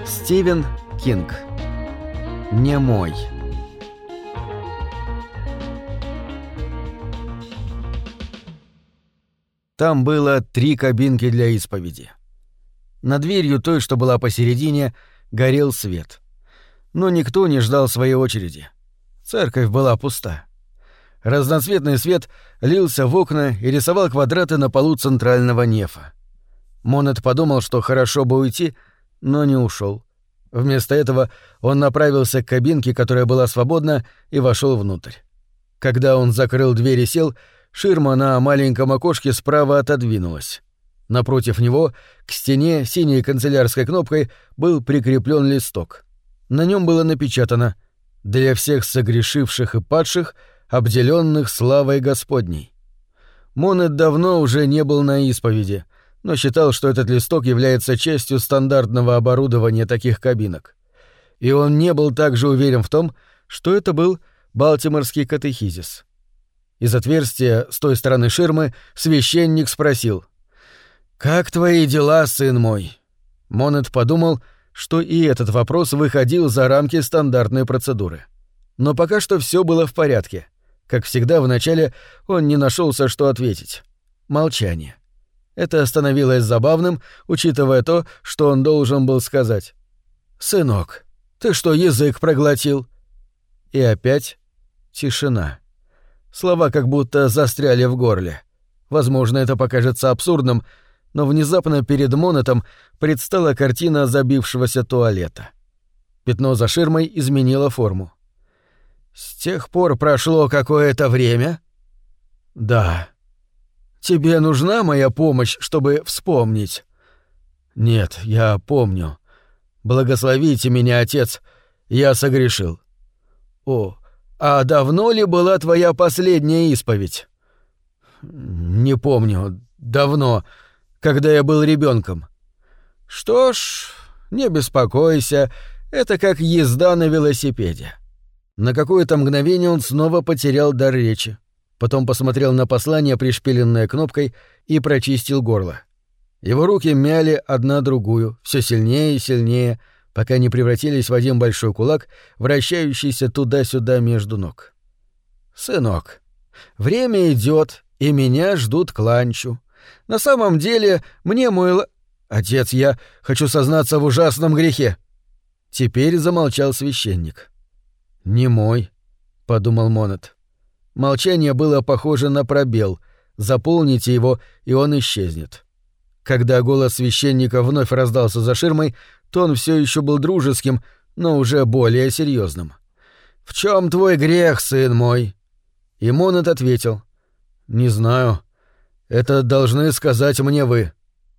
Стивен Кинг. Немой. Там было 3 кабинки для исповеди. Над дверью той, что была посередине, горел свет. Но никто не ждал своей очереди. Церковь была пуста. Разноцветный свет лился в окна и рисовал квадраты на полу центрального нефа. Монет подумал, что хорошо бы уйти, но не ушел. Вместо этого он направился к кабинке, которая была свободна, и вошел внутрь. Когда он закрыл дверь и сел, ширма на маленьком окошке справа отодвинулась. Напротив него, к стене синей канцелярской кнопкой, был прикреплен листок. На нем было напечатано «Для всех согрешивших и падших, обделенных славой Господней». Монет давно уже не был на исповеди, но считал, что этот листок является частью стандартного оборудования таких кабинок. И он не был также уверен в том, что это был Балтиморский катехизис. Из отверстия с той стороны ширмы священник спросил: «Как твои дела, сын мой?» Монет подумал, что и этот вопрос выходил за рамки стандартной процедуры. Но пока что все было в порядке. Как всегда, вначале он не нашелся, что ответить. Молчание. Это становилось забавным, учитывая то, что он должен был сказать. «Сынок, ты что, язык проглотил?» И опять тишина. Слова как будто застряли в горле. Возможно, это покажется абсурдным, но внезапно перед Монетом предстала картина забившегося туалета. Пятно за ширмой изменило форму. «С тех пор прошло какое-то время?» «Да». «Тебе нужна моя помощь, чтобы вспомнить?» «Нет, я помню. Благословите меня, отец, я согрешил». «О, а давно ли была твоя последняя исповедь?» «Не помню. Давно, когда я был ребенком». «Что ж, не беспокойся, это как езда на велосипеде». На какое-то мгновение он снова потерял дар речи. Потом посмотрел на послание, пришпиленное кнопкой, и прочистил горло. Его руки мяли одна другую, все сильнее и сильнее, пока не превратились в один большой кулак, вращающийся туда-сюда между ног. «Сынок, время идет, и меня ждут к ланчу. На самом деле, мне мой Отец, я хочу сознаться в ужасном грехе». Теперь замолчал священник. «Немой», — подумал Монет. Молчание было похоже на пробел. Заполните его, и он исчезнет. Когда голос священника вновь раздался за ширмой, то он все еще был дружеским, но уже более серьезным. «В чем твой грех, сын мой?» И Монет ответил: «Не знаю. Это должны сказать мне вы».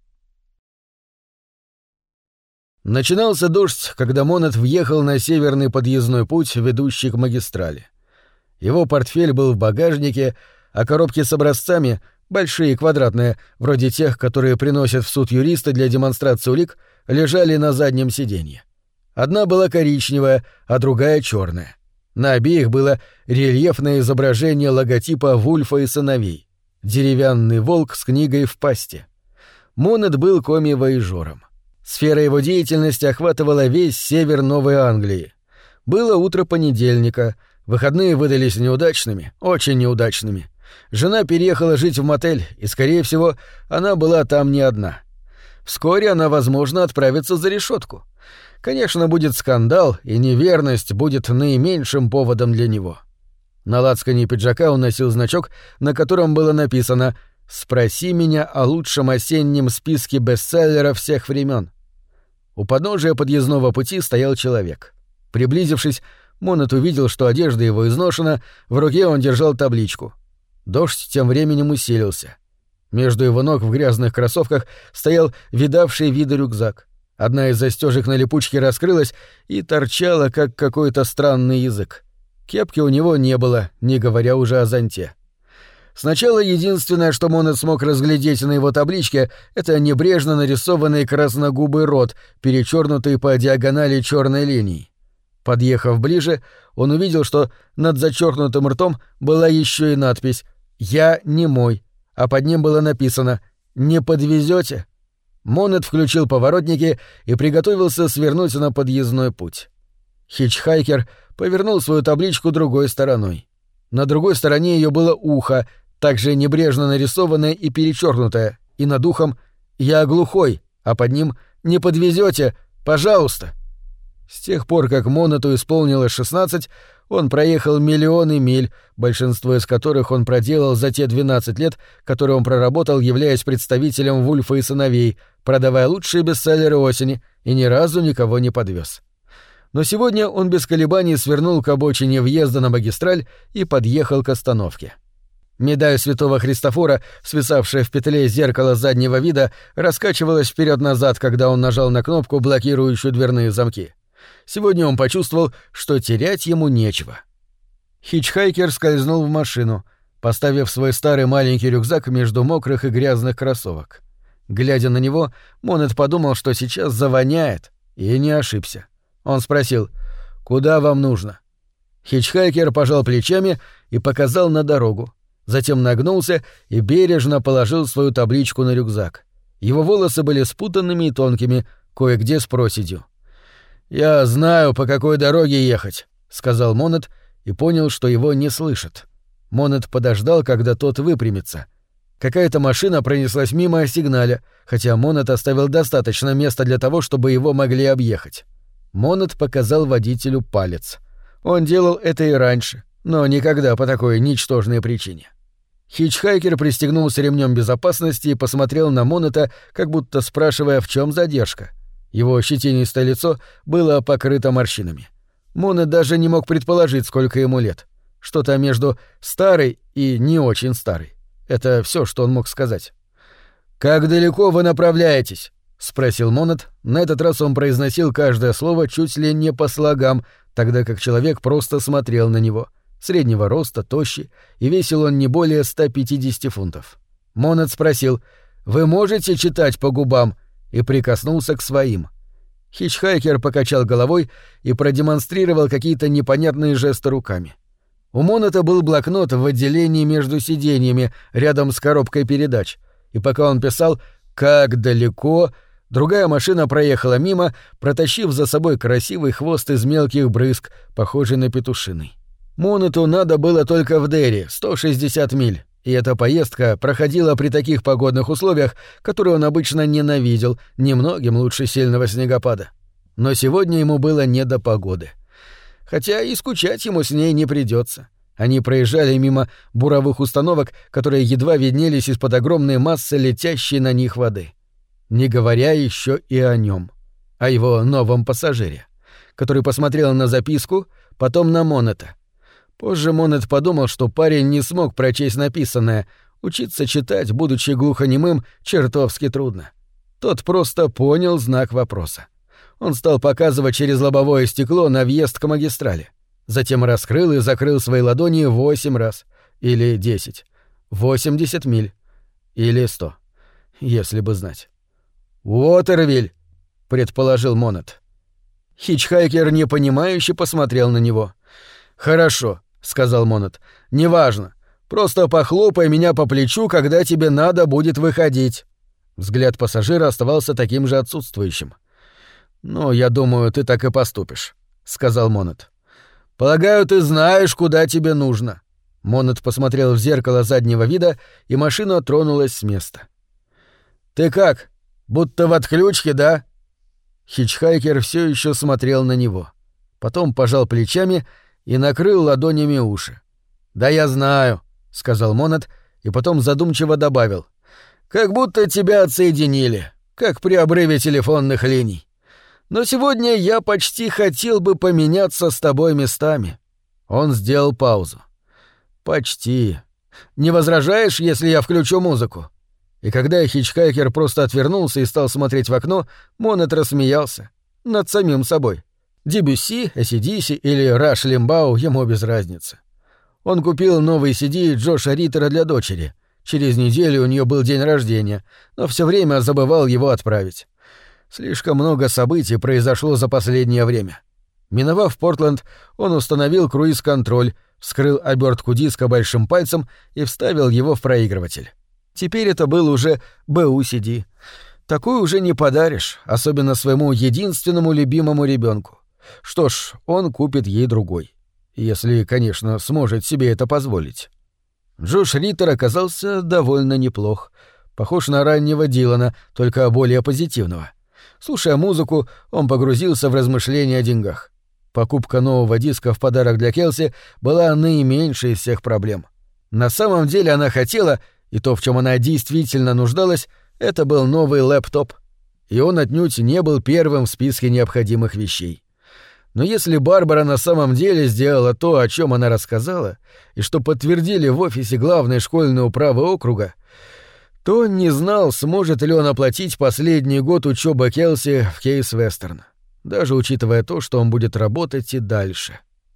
Начинался дождь, когда Монет въехал на северный подъездной путь, ведущий к магистрали. Его портфель был в багажнике, а коробки с образцами, большие и квадратные, вроде тех, которые приносят в суд юристы для демонстрации улик, лежали на заднем сиденье. Одна была коричневая, а другая черная. На обеих было рельефное изображение логотипа Вульфа и сыновей. Деревянный волк с книгой в пасти. Монет был коми-вояжёром. Сфера его деятельности охватывала весь север Новой Англии. Было утро понедельника. Выходные выдались неудачными, очень неудачными. Жена переехала жить в мотель, и, скорее всего, она была там не одна. Вскоре она, возможно, отправится за решетку. Конечно, будет скандал, и неверность будет наименьшим поводом для него. На лацкане пиджака он носил значок, на котором было написано «Спроси меня о лучшем осеннем списке бестселлеров всех времен». У подножия подъездного пути стоял человек. Приблизившись, Монет увидел, что одежда его изношена, в руке он держал табличку. Дождь тем временем усилился. Между его ног в грязных кроссовках стоял видавший виды рюкзак. Одна из застежек на липучке раскрылась и торчала, как какой-то странный язык. Кепки у него не было, не говоря уже о зонте. Сначала единственное, что Монет смог разглядеть на его табличке, это небрежно нарисованный красногубый рот, перечеркнутый по диагонали черной линией. Подъехав ближе, он увидел, что над зачеркнутым ртом была еще и надпись «Я немой», а под ним было написано «Не подвезете». Монет включил поворотники и приготовился свернуть на подъездной путь. Хичхайкер повернул свою табличку другой стороной. На другой стороне ее было ухо, также небрежно нарисованное и перечеркнутое, и над ухом «Я глухой», а под ним «Не подвезете, пожалуйста». С тех пор, как Монету исполнилось 16, он проехал миллионы миль, большинство из которых он проделал за те 12 лет, которые он проработал, являясь представителем Вульфа и сыновей, продавая лучшие бестселлеры осени, и ни разу никого не подвез. Но сегодня он без колебаний свернул к обочине въезда на магистраль и подъехал к остановке. Медаль святого Христофора, свисавшая в петле зеркала заднего вида, раскачивалась вперед-назад, когда он нажал на кнопку, блокирующую дверные замки. Сегодня он почувствовал, что терять ему нечего. Хичхайкер скользнул в машину, поставив свой старый маленький рюкзак между мокрых и грязных кроссовок. Глядя на него, Монет подумал, что сейчас завоняет, и не ошибся. Он спросил: «Куда вам нужно?» Хичхайкер пожал плечами и показал на дорогу. Затем нагнулся и бережно положил свою табличку на рюкзак. Его волосы были спутанными и тонкими, кое-где с проседью. «Я знаю, по какой дороге ехать», — сказал Монет и понял, что его не слышат. Монет подождал, когда тот выпрямится. Какая-то машина пронеслась мимо сигналя, хотя Монет оставил достаточно места для того, чтобы его могли объехать. Монет показал водителю палец. Он делал это и раньше, но никогда по такой ничтожной причине. Хичхайкер пристегнулся ремнем безопасности и посмотрел на Монета, как будто спрашивая, в чем задержка. Его щетинистое лицо было покрыто морщинами. Монет даже не мог предположить, сколько ему лет. Что-то между старый и не очень старый. Это все, что он мог сказать. «Как далеко вы направляетесь?» — спросил Монет. На этот раз он произносил каждое слово чуть ли не по слогам, тогда как человек просто смотрел на него. Среднего роста, тощий, и весил он не более 150 фунтов. Монет спросил: «Вы можете читать по губам?» и прикоснулся к своим. Хичхайкер покачал головой и продемонстрировал какие-то непонятные жесты руками. У Монета был блокнот в отделении между сиденьями, рядом с коробкой передач, и пока он писал «как далеко», другая машина проехала мимо, протащив за собой красивый хвост из мелких брызг, похожий на петушиный. Монету надо было только в Дерри, 160 миль. И эта поездка проходила при таких погодных условиях, которые он обычно ненавидел, немногим лучше сильного снегопада. Но сегодня ему было не до погоды. Хотя и скучать ему с ней не придется. Они проезжали мимо буровых установок, которые едва виднелись из-под огромной массы летящей на них воды. Не говоря еще и о нем, о его новом пассажире, который посмотрел на записку, потом на Монета. Позже Монет подумал, что парень не смог прочесть написанное. Учиться читать, будучи глухонемым, чертовски трудно. Тот просто понял знак вопроса. Он стал показывать через лобовое стекло на въезд к магистрали. Затем раскрыл и закрыл свои ладони 8 раз. Или 10. 80 миль. Или 100. Если бы знать. «Уотервиль», — предположил Монет. Хичхайкер непонимающе посмотрел на него. «Хорошо», — сказал Монет. «Неважно. Просто похлопай меня по плечу, когда тебе надо будет выходить». Взгляд пассажира оставался таким же отсутствующим. «Ну, я думаю, ты так и поступишь», — сказал Монет. «Полагаю, ты знаешь, куда тебе нужно». Монет посмотрел в зеркало заднего вида, и машина тронулась с места. «Ты как? Будто в отключке, да?» Хичхайкер все еще смотрел на него. Потом пожал плечами и накрыл ладонями уши. «Да я знаю», — сказал Монет, и потом задумчиво добавил. «Как будто тебя отсоединили, как при обрыве телефонных линий. Но сегодня я почти хотел бы поменяться с тобой местами». Он сделал паузу. «Почти. Не возражаешь, если я включу музыку?» И когда Хичхайкер просто отвернулся и стал смотреть в окно, Монет рассмеялся. Над самим собой. Дебюсси, AC/DC или Раш Лимбау ему без разницы. Он купил новый CD Джоша Риттера для дочери. Через неделю у нее был день рождения, но все время забывал его отправить. Слишком много событий произошло за последнее время. Миновав Портленд, он установил круиз-контроль, вскрыл обертку диска большим пальцем и вставил его в проигрыватель. Теперь это был уже БУ-CD. Такую уже не подаришь, особенно своему единственному любимому ребенку. Что ж, он купит ей другой. Если, конечно, сможет себе это позволить. Джош Риттер оказался довольно неплох. Похож на раннего Дилана, только более позитивного. Слушая музыку, он погрузился в размышления о деньгах. Покупка нового диска в подарок для Келси была наименьшей из всех проблем. На самом деле она хотела, и то, в чем она действительно нуждалась, это был новый лэптоп. И он отнюдь не был первым в списке необходимых вещей. Но если Барбара на самом деле сделала то, о чем она рассказала, и что подтвердили в офисе главной школьной управы округа, то он не знал, сможет ли он оплатить последний год учебы Келси в Кейс-Вестерн, даже учитывая то, что он будет работать и дальше.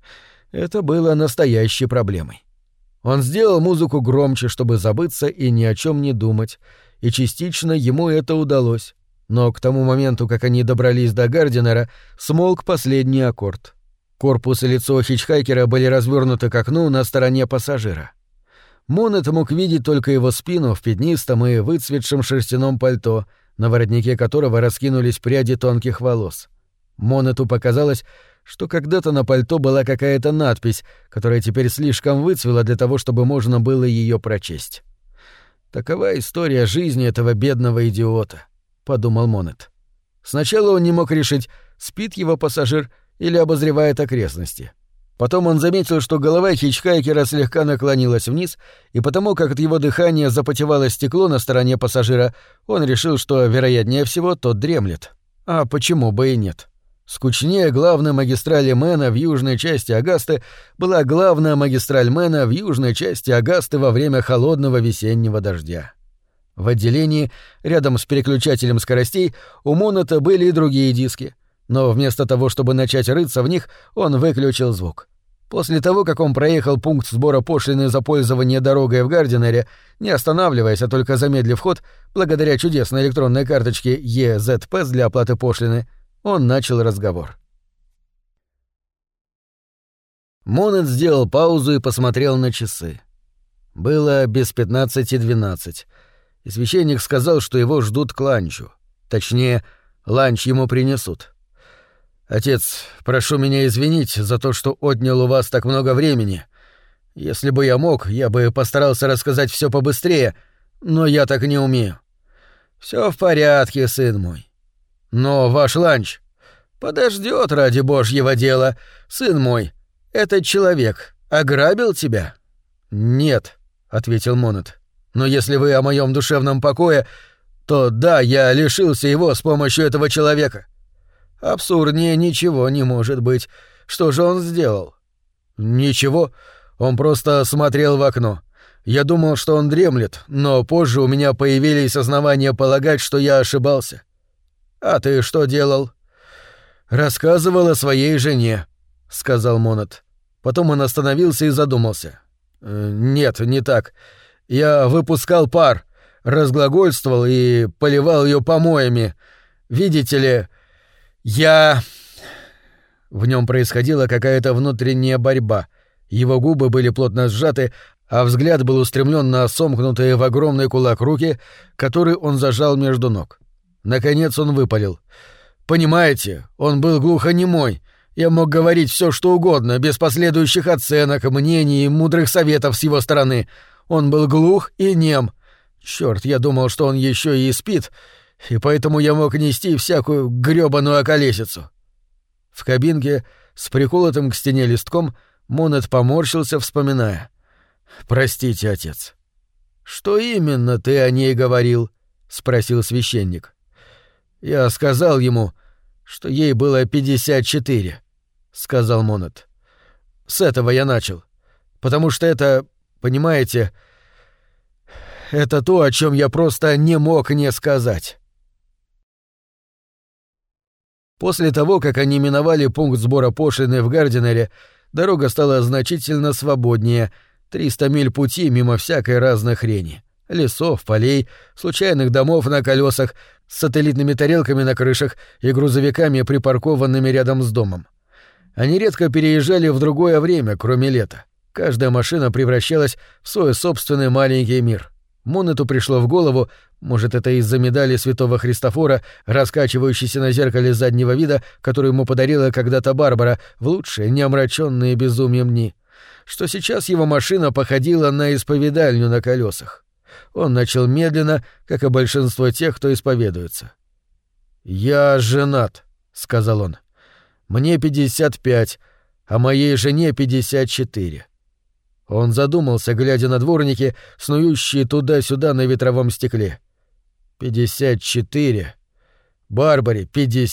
Это было настоящей проблемой. Он сделал музыку громче, чтобы забыться и ни о чем не думать, и частично ему это удалось. Но к тому моменту, как они добрались до Гардинера, смолк последний аккорд. Корпус и лицо хичхайкера были развернуты к окну на стороне пассажира. Монет мог видеть только его спину в пятнистом и выцветшем шерстяном пальто, на воротнике которого раскинулись пряди тонких волос. Монету показалось, что когда-то на пальто была какая-то надпись, которая теперь слишком выцвела для того, чтобы можно было ее прочесть. «Такова история жизни этого бедного идиота», — подумал Монет. Сначала он не мог решить, спит его пассажир или обозревает окрестности. Потом он заметил, что голова хичхайкера слегка наклонилась вниз, и потому как от его дыхания запотевало стекло на стороне пассажира, он решил, что, вероятнее всего, тот дремлет. А почему бы и нет? Скучнее главной магистрали Мэна в южной части Агасты была главная магистраль Мэна в южной части Агасты во время холодного весеннего дождя. В отделении, рядом с переключателем скоростей, у Монета были и другие диски, но вместо того, чтобы начать рыться в них, он выключил звук. После того, как он проехал пункт сбора пошлины за пользование дорогой в Гардинере, не останавливаясь, а только замедлив ход, благодаря чудесной электронной карточке EZPS для оплаты пошлины, он начал разговор. Монет сделал паузу и посмотрел на часы. Было без 15:12, и священник сказал, что его ждут к ланчу. Точнее, ланч ему принесут. «Отец, прошу меня извинить за то, что отнял у вас так много времени. Если бы я мог, я бы постарался рассказать все побыстрее, но я так не умею». «Все в порядке, сын мой. Но ваш ланч подождет ради божьего дела. Сын мой, этот человек ограбил тебя?» «Нет», — ответил Монет. «Но если вы о моем душевном покое, то да, я лишился его с помощью этого человека». «Абсурднее ничего не может быть. Что же он сделал?» «Ничего. Он просто смотрел в окно. Я думал, что он дремлет, но позже у меня появились основания полагать, что я ошибался». «А ты что делал?» «Рассказывал о своей жене», — сказал Монет. Потом он остановился и задумался. «Нет, не так. Я выпускал пар, разглагольствовал и поливал ее помоями. Видите ли, я...» В нем происходила какая-то внутренняя борьба. Его губы были плотно сжаты, а взгляд был устремлен на сомкнутые в огромный кулак руки, который он зажал между ног. Наконец он выпалил. «Понимаете, он был глухонемой. Я мог говорить все, что угодно, без последующих оценок, мнений и мудрых советов с его стороны. Он был глух и нем. Черт, я думал, что он еще и спит, и поэтому я мог нести всякую грёбаную околесицу». В кабинке с приколотым к стене листком Монет поморщился, вспоминая. «Простите, отец». «Что именно ты о ней говорил?» — спросил священник. «Я сказал ему, что ей было 54», — сказал Монет. «С этого я начал. Потому что это, понимаете, это то, о чем я просто не мог не сказать». После того, как они миновали пункт сбора пошлины в Гардинере, дорога стала значительно свободнее, 300 миль пути мимо всякой разной хрени. Лесов, полей, случайных домов на колесах, с сателлитными тарелками на крышах и грузовиками, припаркованными рядом с домом. Они редко переезжали в другое время, кроме лета. Каждая машина превращалась в свой собственный маленький мир. Монету пришло в голову, может, это из-за медали святого Христофора, раскачивающейся на зеркале заднего вида, которую ему подарила когда-то Барбара в лучшие, не омраченные безумием дни, что сейчас его машина походила на исповедальню на колесах. Он начал медленно, как и большинство тех, кто исповедуется. «Я женат», — сказал он. «Мне 55, а моей жене 54». Он задумался, глядя на дворники, снующие туда-сюда на ветровом стекле. 54. Барбаре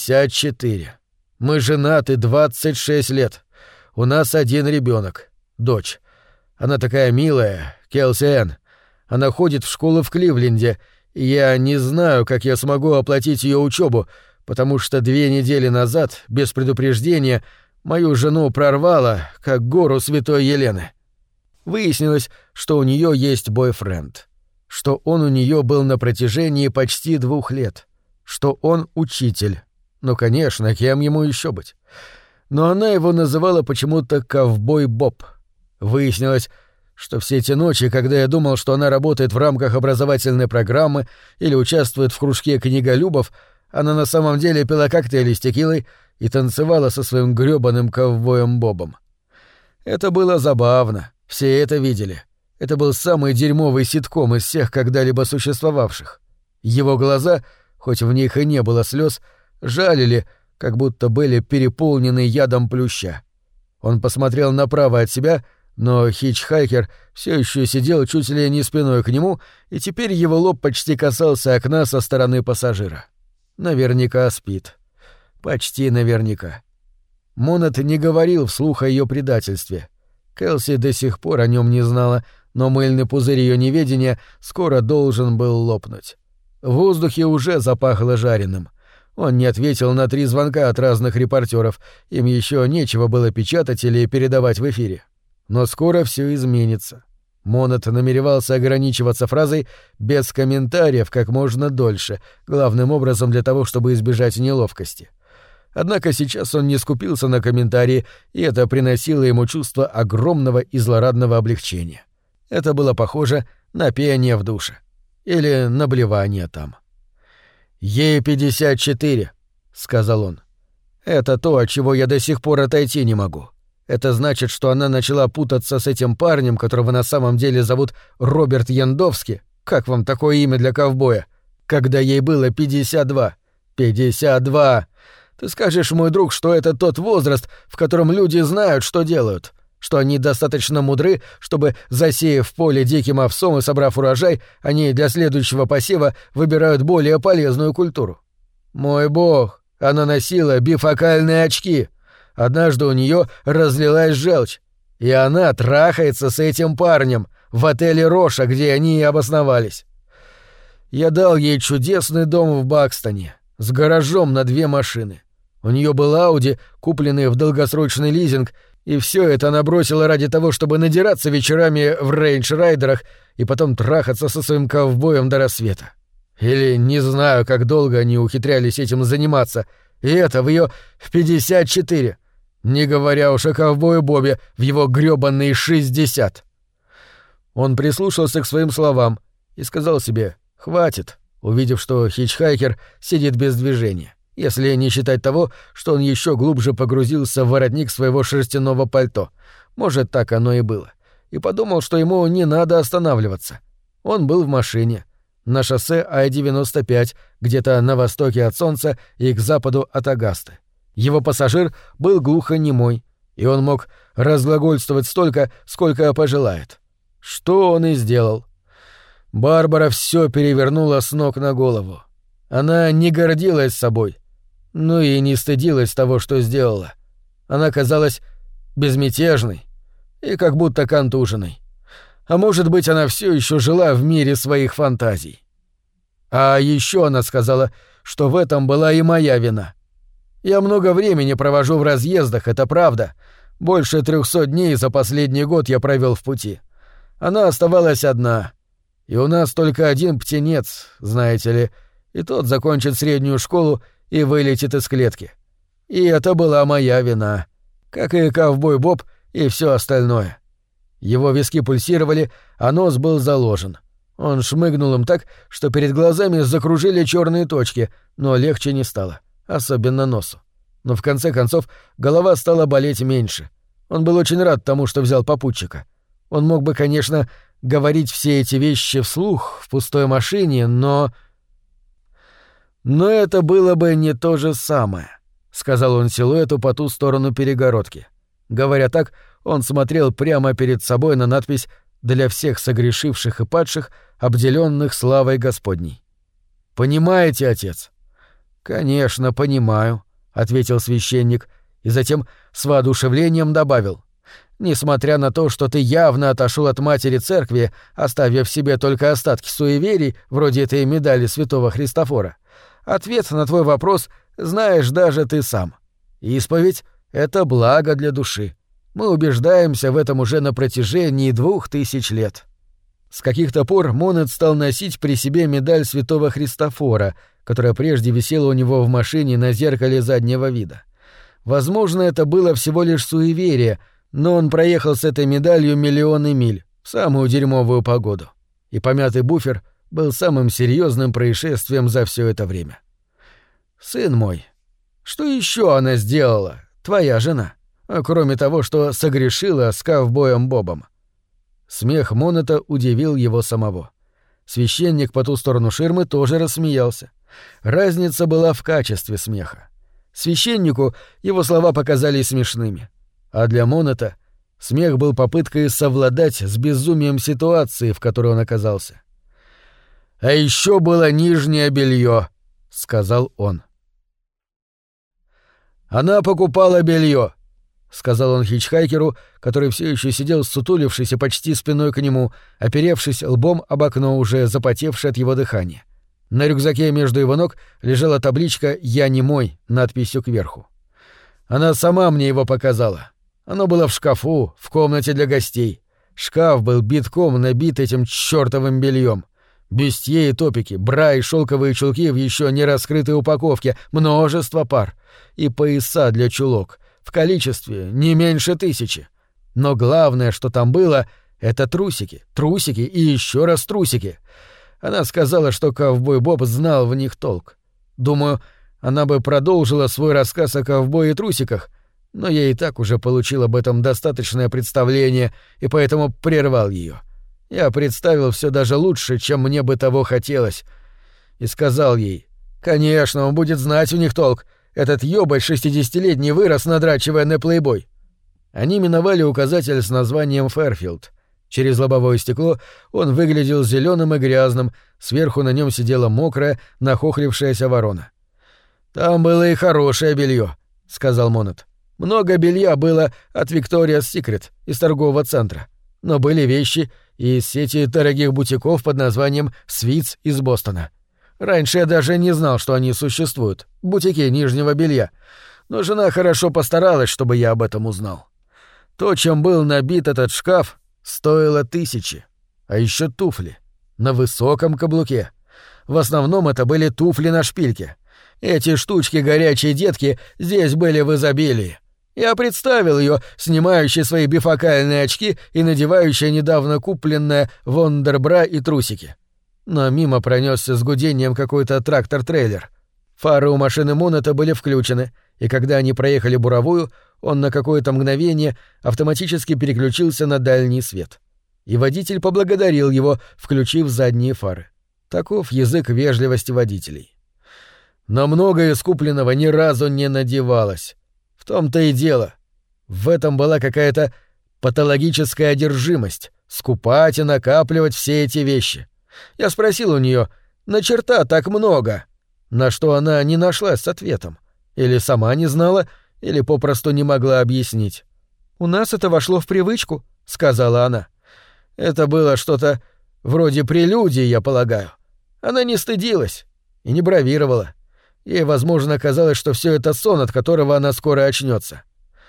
54. Мы женаты 26 лет. У нас один ребенок, дочь. Она такая милая, Келси Энн. Она ходит в школу в Кливленде, и я не знаю, как я смогу оплатить ее учебу, потому что 2 недели назад, без предупреждения, мою жену прорвало, как гору Святой Елены. Выяснилось, что у нее есть бойфренд, что он у нее был на протяжении почти 2 лет, что он учитель. Ну, конечно, кем ему еще быть? Но она его называла почему-то «ковбой Боб». Выяснилось, что все эти ночи, когда я думал, что она работает в рамках образовательной программы или участвует в кружке книголюбов, она на самом деле пила коктейли с текилой и танцевала со своим грёбаным ковбоем Бобом. Это было забавно. Все это видели. Это был самый дерьмовый ситком из всех когда-либо существовавших. Его глаза, хоть в них и не было слез, жалили, как будто были переполнены ядом плюща. Он посмотрел направо от себя, но хичхайкер все еще сидел чуть ли не спиной к нему, и теперь его лоб почти касался окна со стороны пассажира. Наверняка спит. Почти наверняка. Монет не говорил вслух о ее предательстве. Келси до сих пор о нем не знала, но мыльный пузырь ее неведения скоро должен был лопнуть. В воздухе уже запахло жареным. Он не ответил на 3 звонка от разных репортеров, им еще нечего было печатать или передавать в эфире. Но скоро все изменится. Монет намеревался ограничиваться фразой «без комментариев» как можно дольше, главным образом для того, чтобы избежать неловкости. Однако сейчас он не скупился на комментарии, и это приносило ему чувство огромного и злорадного облегчения. Это было похоже на пение в душе. Или на блевание там. «Ей 54», — сказал он. «Это то, от чего я до сих пор отойти не могу. Это значит, что она начала путаться с этим парнем, которого на самом деле зовут Роберт Яндовский. Как вам такое имя для ковбоя? Когда ей было 52. 52! Ты скажешь, мой друг, что это тот возраст, в котором люди знают, что делают, что они достаточно мудры, чтобы, засеяв поле диким овсом и собрав урожай, они для следующего посева выбирают более полезную культуру. Мой бог, она носила бифокальные очки. Однажды у нее разлилась желчь, и она трахается с этим парнем в отеле «Роша», где они и обосновались. Я дал ей чудесный дом в Бакстоне с гаражом на 2 машины. У нее был Ауди, купленный в долгосрочный лизинг, и все это она бросила ради того, чтобы надираться вечерами в рейндж-райдерах и потом трахаться со своим ковбоем до рассвета. Или не знаю, как долго они ухитрялись этим заниматься, и это в ее 54, не говоря уж о ковбое Бобе в его грёбаные 60. Он прислушался к своим словам и сказал себе «хватит», увидев, что хичхайкер сидит без движения, если не считать того, что он еще глубже погрузился в воротник своего шерстяного пальто. Может, так оно и было. И подумал, что ему не надо останавливаться. Он был в машине. На шоссе I-95, где-то на востоке от Солнца и к западу от Агасты. Его пассажир был глухонемой, и он мог разглагольствовать столько, сколько пожелает. Что он и сделал. Барбара все перевернула с ног на голову. Она не гордилась собой, но и не стыдилась того, что сделала. Она казалась безмятежной и как будто контуженной. А может быть, она все еще жила в мире своих фантазий. А еще она сказала, что в этом была и моя вина. Я много времени провожу в разъездах, это правда. Больше 300 дней за последний год я провел в пути. Она оставалась одна. И у нас только один птенец, знаете ли, и тот закончит среднюю школу и вылетит из клетки. И это была моя вина, как и ковбой Боб и все остальное. Его виски пульсировали, а нос был заложен. Он шмыгнул им так, что перед глазами закружили черные точки, но легче не стало, особенно носу. Но в конце концов голова стала болеть меньше. Он был очень рад тому, что взял попутчика. Он мог бы, конечно, говорить все эти вещи вслух, в пустой машине, но... «Но это было бы не то же самое», — сказал он силуэту по ту сторону перегородки. Говоря так, он смотрел прямо перед собой на надпись «Для всех согрешивших и падших, обделенных славой Господней». «Понимаете, отец?» «Конечно, понимаю», — ответил священник, и затем с воодушевлением добавил: «Несмотря на то, что ты явно отошел от матери церкви, оставив себе только остатки суеверий, вроде этой медали святого Христофора, ответ на твой вопрос знаешь даже ты сам. Исповедь — это благо для души. Мы убеждаемся в этом уже на протяжении 2000 лет». С каких-то пор Монет стал носить при себе медаль святого Христофора, которая прежде висела у него в машине на зеркале заднего вида. Возможно, это было всего лишь суеверие, но он проехал с этой медалью миллионы миль в самую дерьмовую погоду. И помятый буфер был самым серьезным происшествием за все это время. «Сын мой, что еще она сделала, твоя жена, кроме того, что согрешила с ковбоем Бобом?» Смех Монета удивил его самого. Священник по ту сторону ширмы тоже рассмеялся. Разница была в качестве смеха. Священнику его слова показались смешными, а для Монета смех был попыткой совладать с безумием ситуации, в которой он оказался. «А еще было нижнее белье», — сказал он. «Она покупала белье», — сказал он хичхайкеру, который все еще сидел сутулившись и почти спиной к нему, оперевшись лбом об окно, уже запотевшее от его дыхания. На рюкзаке между его ног лежала табличка «Я не мой» надписью кверху. Она сама мне его показала. Оно было в шкафу, в комнате для гостей. Шкаф был битком набит этим чёртовым бельем. Бюстье и топики, бра и шелковые чулки в еще не раскрытой упаковке, множество пар. И пояса для чулок. В количестве не меньше 1000. Но главное, что там было, это трусики. Трусики и еще раз трусики. Она сказала, что ковбой Боб знал в них толк. Думаю, она бы продолжила свой рассказ о ковбое и трусиках, но я и так уже получил об этом достаточное представление и поэтому прервал ее. Я представил все даже лучше, чем мне бы того хотелось, и сказал ей: «Конечно, он будет знать у них толк. Этот ёбарь 60-летний вырос, надрачивая на плейбой». Они миновали указатель с названием «Фэрфилд». Через лобовое стекло он выглядел зеленым и грязным, сверху на нем сидела мокрая, нахохлившаяся ворона. «Там было и хорошее белье», — сказал Монет. «Много белья было от Victoria's Secret из торгового центра, но были вещи из сети дорогих бутиков под названием «Свитс» из Бостона. Раньше я даже не знал, что они существуют, бутики нижнего белья, но жена хорошо постаралась, чтобы я об этом узнал. То, чем был набит этот шкаф, стоило 1000, а еще туфли на высоком каблуке. В основном это были туфли на шпильке. Эти штучки горячие детки здесь были в изобилии. Я представил ее, снимающей свои бифокальные очки и надевающей недавно купленное вондербра и трусики. Но мимо пронесся с гудением какой-то трактор-трейлер. Фары у машины Монета были включены, и когда они проехали буровую, он на какое-то мгновение автоматически переключился на дальний свет. И водитель поблагодарил его, включив задние фары. Таков язык вежливости водителей. Но многое из купленного ни разу не надевалось. В том-то и дело. В этом была какая-то патологическая одержимость — скупать и накапливать все эти вещи. Я спросил у нее: «На черта так много?» На что она не нашлась с ответом. Или сама не знала, или попросту не могла объяснить. «У нас это вошло в привычку», — сказала она. Это было что-то вроде прелюдии, я полагаю. Она не стыдилась и не бравировала. Ей, возможно, казалось, что все это сон, от которого она скоро очнется.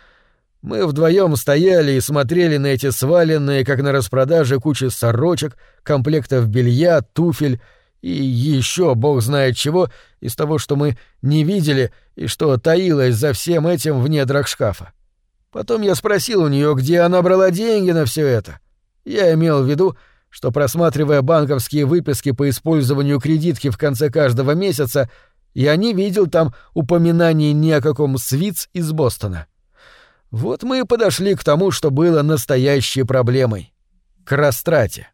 Мы вдвоем стояли и смотрели на эти сваленные, как на распродаже, кучи сорочек, комплектов белья, туфель и еще бог знает чего из того, что мы не видели и что таилось за всем этим в недрах шкафа. Потом я спросил у нее, где она брала деньги на все это. Я имел в виду, что, просматривая банковские выписки по использованию кредитки в конце каждого месяца, я не видел там упоминаний ни о каком Свитц из Бостона. Вот мы и подошли к тому, что было настоящей проблемой — к растрате.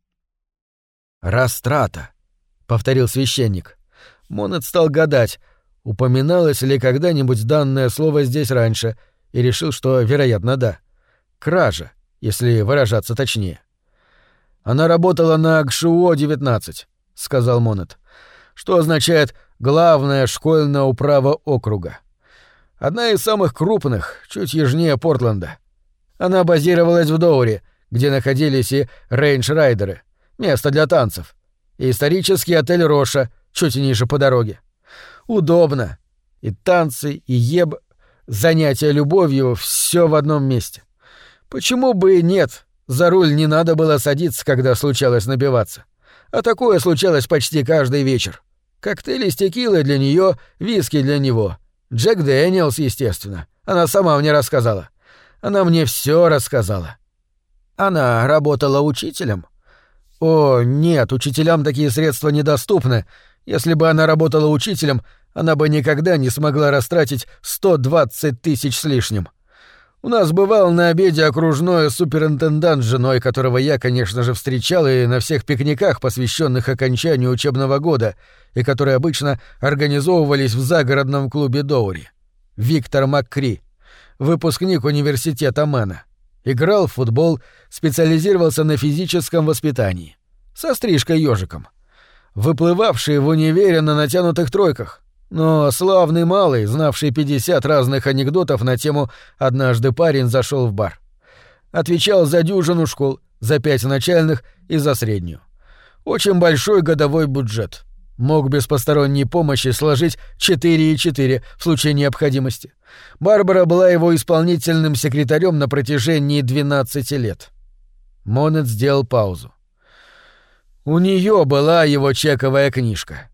«Растрата», — повторил священник. Монет стал гадать, упоминалось ли когда-нибудь данное слово здесь раньше, и решил, что, вероятно, да. Кража, если выражаться точнее. «Она работала на ГШУО-19», — сказал Монет, что означает «Главная школьная управа округа». Одна из самых крупных, чуть южнее Портленда. Она базировалась в Доури, где находились и рейндж-райдеры, место для танцев, и исторический отель «Роша», чуть ниже по дороге. Удобно. И танцы, и занятия любовью — все в одном месте. Почему бы и нет? За руль не надо было садиться, когда случалось напиваться. А такое случалось почти каждый вечер. Коктейли с текилой для нее, виски для него. Джек Дэниелс, естественно. Она сама мне рассказала. Она мне все рассказала. Она работала учителем? О, нет, учителям такие средства недоступны. Если бы она работала учителем, она бы никогда не смогла растратить 120 тысяч с лишним. У нас бывал на обеде окружной суперинтендант с женой, которого я, конечно же, встречал и на всех пикниках, посвященных окончанию учебного года, и которые обычно организовывались в загородном клубе Доури. Виктор МакКри, выпускник университета Мэна. Играл в футбол, специализировался на физическом воспитании. Со стрижкой ёжиком. Выплывавший в универе на натянутых тройках. Но славный малый, знавший 50 разных анекдотов на тему «Однажды парень зашел в бар». Отвечал за дюжину школ, за 5 начальных и за среднюю. Очень большой годовой бюджет. Мог без посторонней помощи сложить 4,4 в случае необходимости. Барбара была его исполнительным секретарем на протяжении 12 лет. Монет сделал паузу. У нее была его чековая книжка.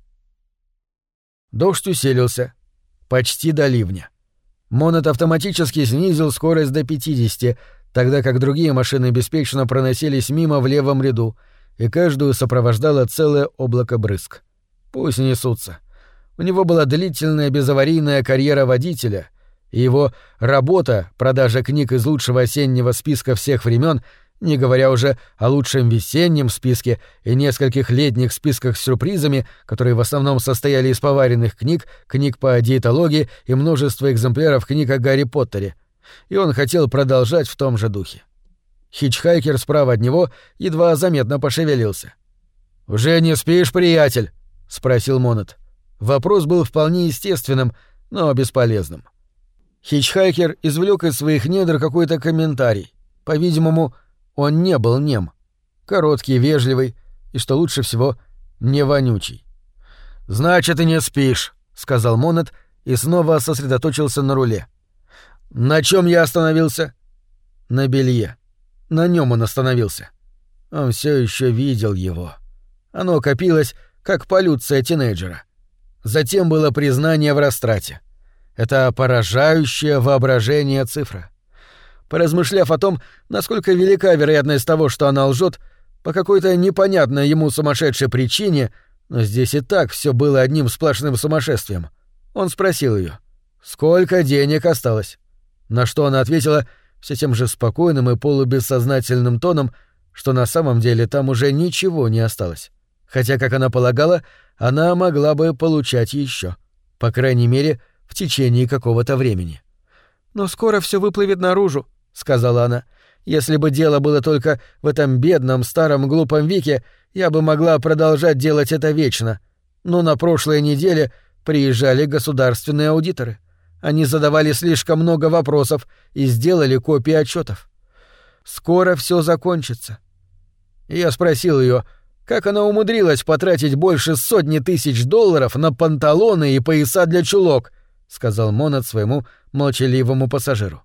Дождь усилился. Почти до ливня. Монет автоматически снизил скорость до 50, тогда как другие машины беспечно проносились мимо в левом ряду, и каждую сопровождало целое облако брызг. Пусть несутся. У него была длительная безаварийная карьера водителя, и его работа, продажа книг из лучшего осеннего списка всех времен, не говоря уже о лучшем весеннем списке и нескольких летних списках с сюрпризами, которые в основном состояли из поваренных книг, книг по диетологии и множества экземпляров книг о Гарри Поттере. И он хотел продолжать в том же духе. Хичхайкер справа от него едва заметно пошевелился. «Уже не спишь, приятель?» — спросил Монет. Вопрос был вполне естественным, но бесполезным. Хичхайкер извлек из своих недр какой-то комментарий. По-видимому, он не был нем. Короткий, вежливый и, что лучше всего, не вонючий. «Значит, и не спишь», — сказал Монет и снова сосредоточился на руле. «На чем я остановился?» «На белье. На нем он остановился. Он все еще видел его. Оно копилось, как полюция тинейджера. Затем было признание в растрате. Это поражающее воображение цифра. Поразмышляв о том, насколько велика вероятность того, что она лжет, по какой-то непонятной ему сумасшедшей причине, но здесь и так все было одним сплошным сумасшествием, он спросил ее, сколько денег осталось. На что она ответила все тем же спокойным и полубессознательным тоном, что на самом деле там уже ничего не осталось. Хотя, как она полагала, она могла бы получать еще, по крайней мере, в течение какого-то времени. «Но скоро все выплывет наружу», — сказала она. «Если бы дело было только в этом бедном, старом, глупом Вике, я бы могла продолжать делать это вечно. Но на прошлой неделе приезжали государственные аудиторы. Они задавали слишком много вопросов и сделали копии отчетов. Скоро все закончится». И я спросил ее, как она умудрилась потратить больше $100 000 на панталоны и пояса для чулок, — сказал Монет своему молчаливому пассажиру.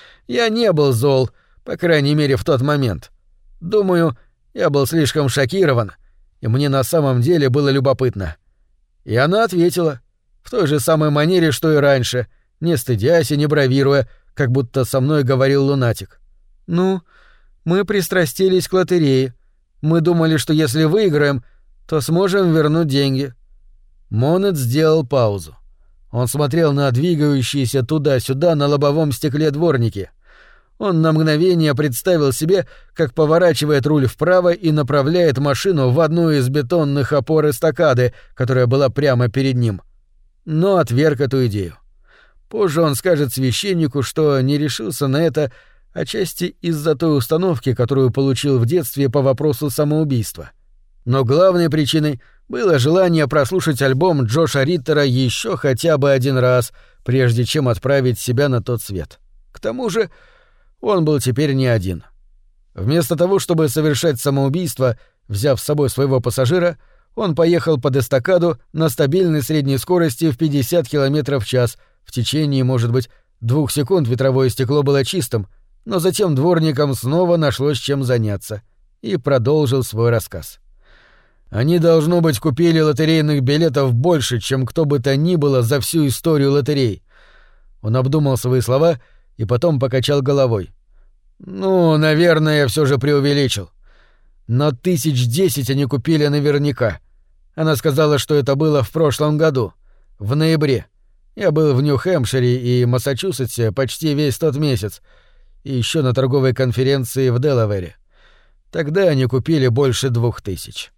Я не был зол, по крайней мере, в тот момент. Думаю, я был слишком шокирован, и мне на самом деле было любопытно. И она ответила, в той же самой манере, что и раньше, не стыдясь и не бравируя, как будто со мной говорил лунатик. «Ну, мы пристрастились к лотерее. Мы думали, что если выиграем, то сможем вернуть деньги». Монет сделал паузу. Он смотрел на двигающиеся туда-сюда на лобовом стекле дворники. Он на мгновение представил себе, как поворачивает руль вправо и направляет машину в одну из бетонных опор эстакады, которая была прямо перед ним. Но отверг эту идею. Позже он скажет священнику, что не решился на это отчасти из-за той установки, которую получил в детстве по вопросу самоубийства. Но главной причиной было желание прослушать альбом Джоша Риттера еще хотя бы один раз, прежде чем отправить себя на тот свет. К тому же он был теперь не один. Вместо того, чтобы совершать самоубийство, взяв с собой своего пассажира, он поехал под эстакаду на стабильной средней скорости в 50 км в час. В течение, может быть, 2 секунд ветровое стекло было чистым, но затем дворникам снова нашлось чем заняться, и продолжил свой рассказ. Они, должно быть, купили лотерейных билетов больше, чем кто бы то ни было за всю историю лотерей. Он обдумал свои слова и потом покачал головой. «Ну, наверное, я все же преувеличил. Но 1010 они купили наверняка. Она сказала, что это было в прошлом году, в ноябре. Я был в Нью-Хэмпшире и Массачусетсе почти весь тот месяц, и еще на торговой конференции в Делавере. Тогда они купили больше 2000.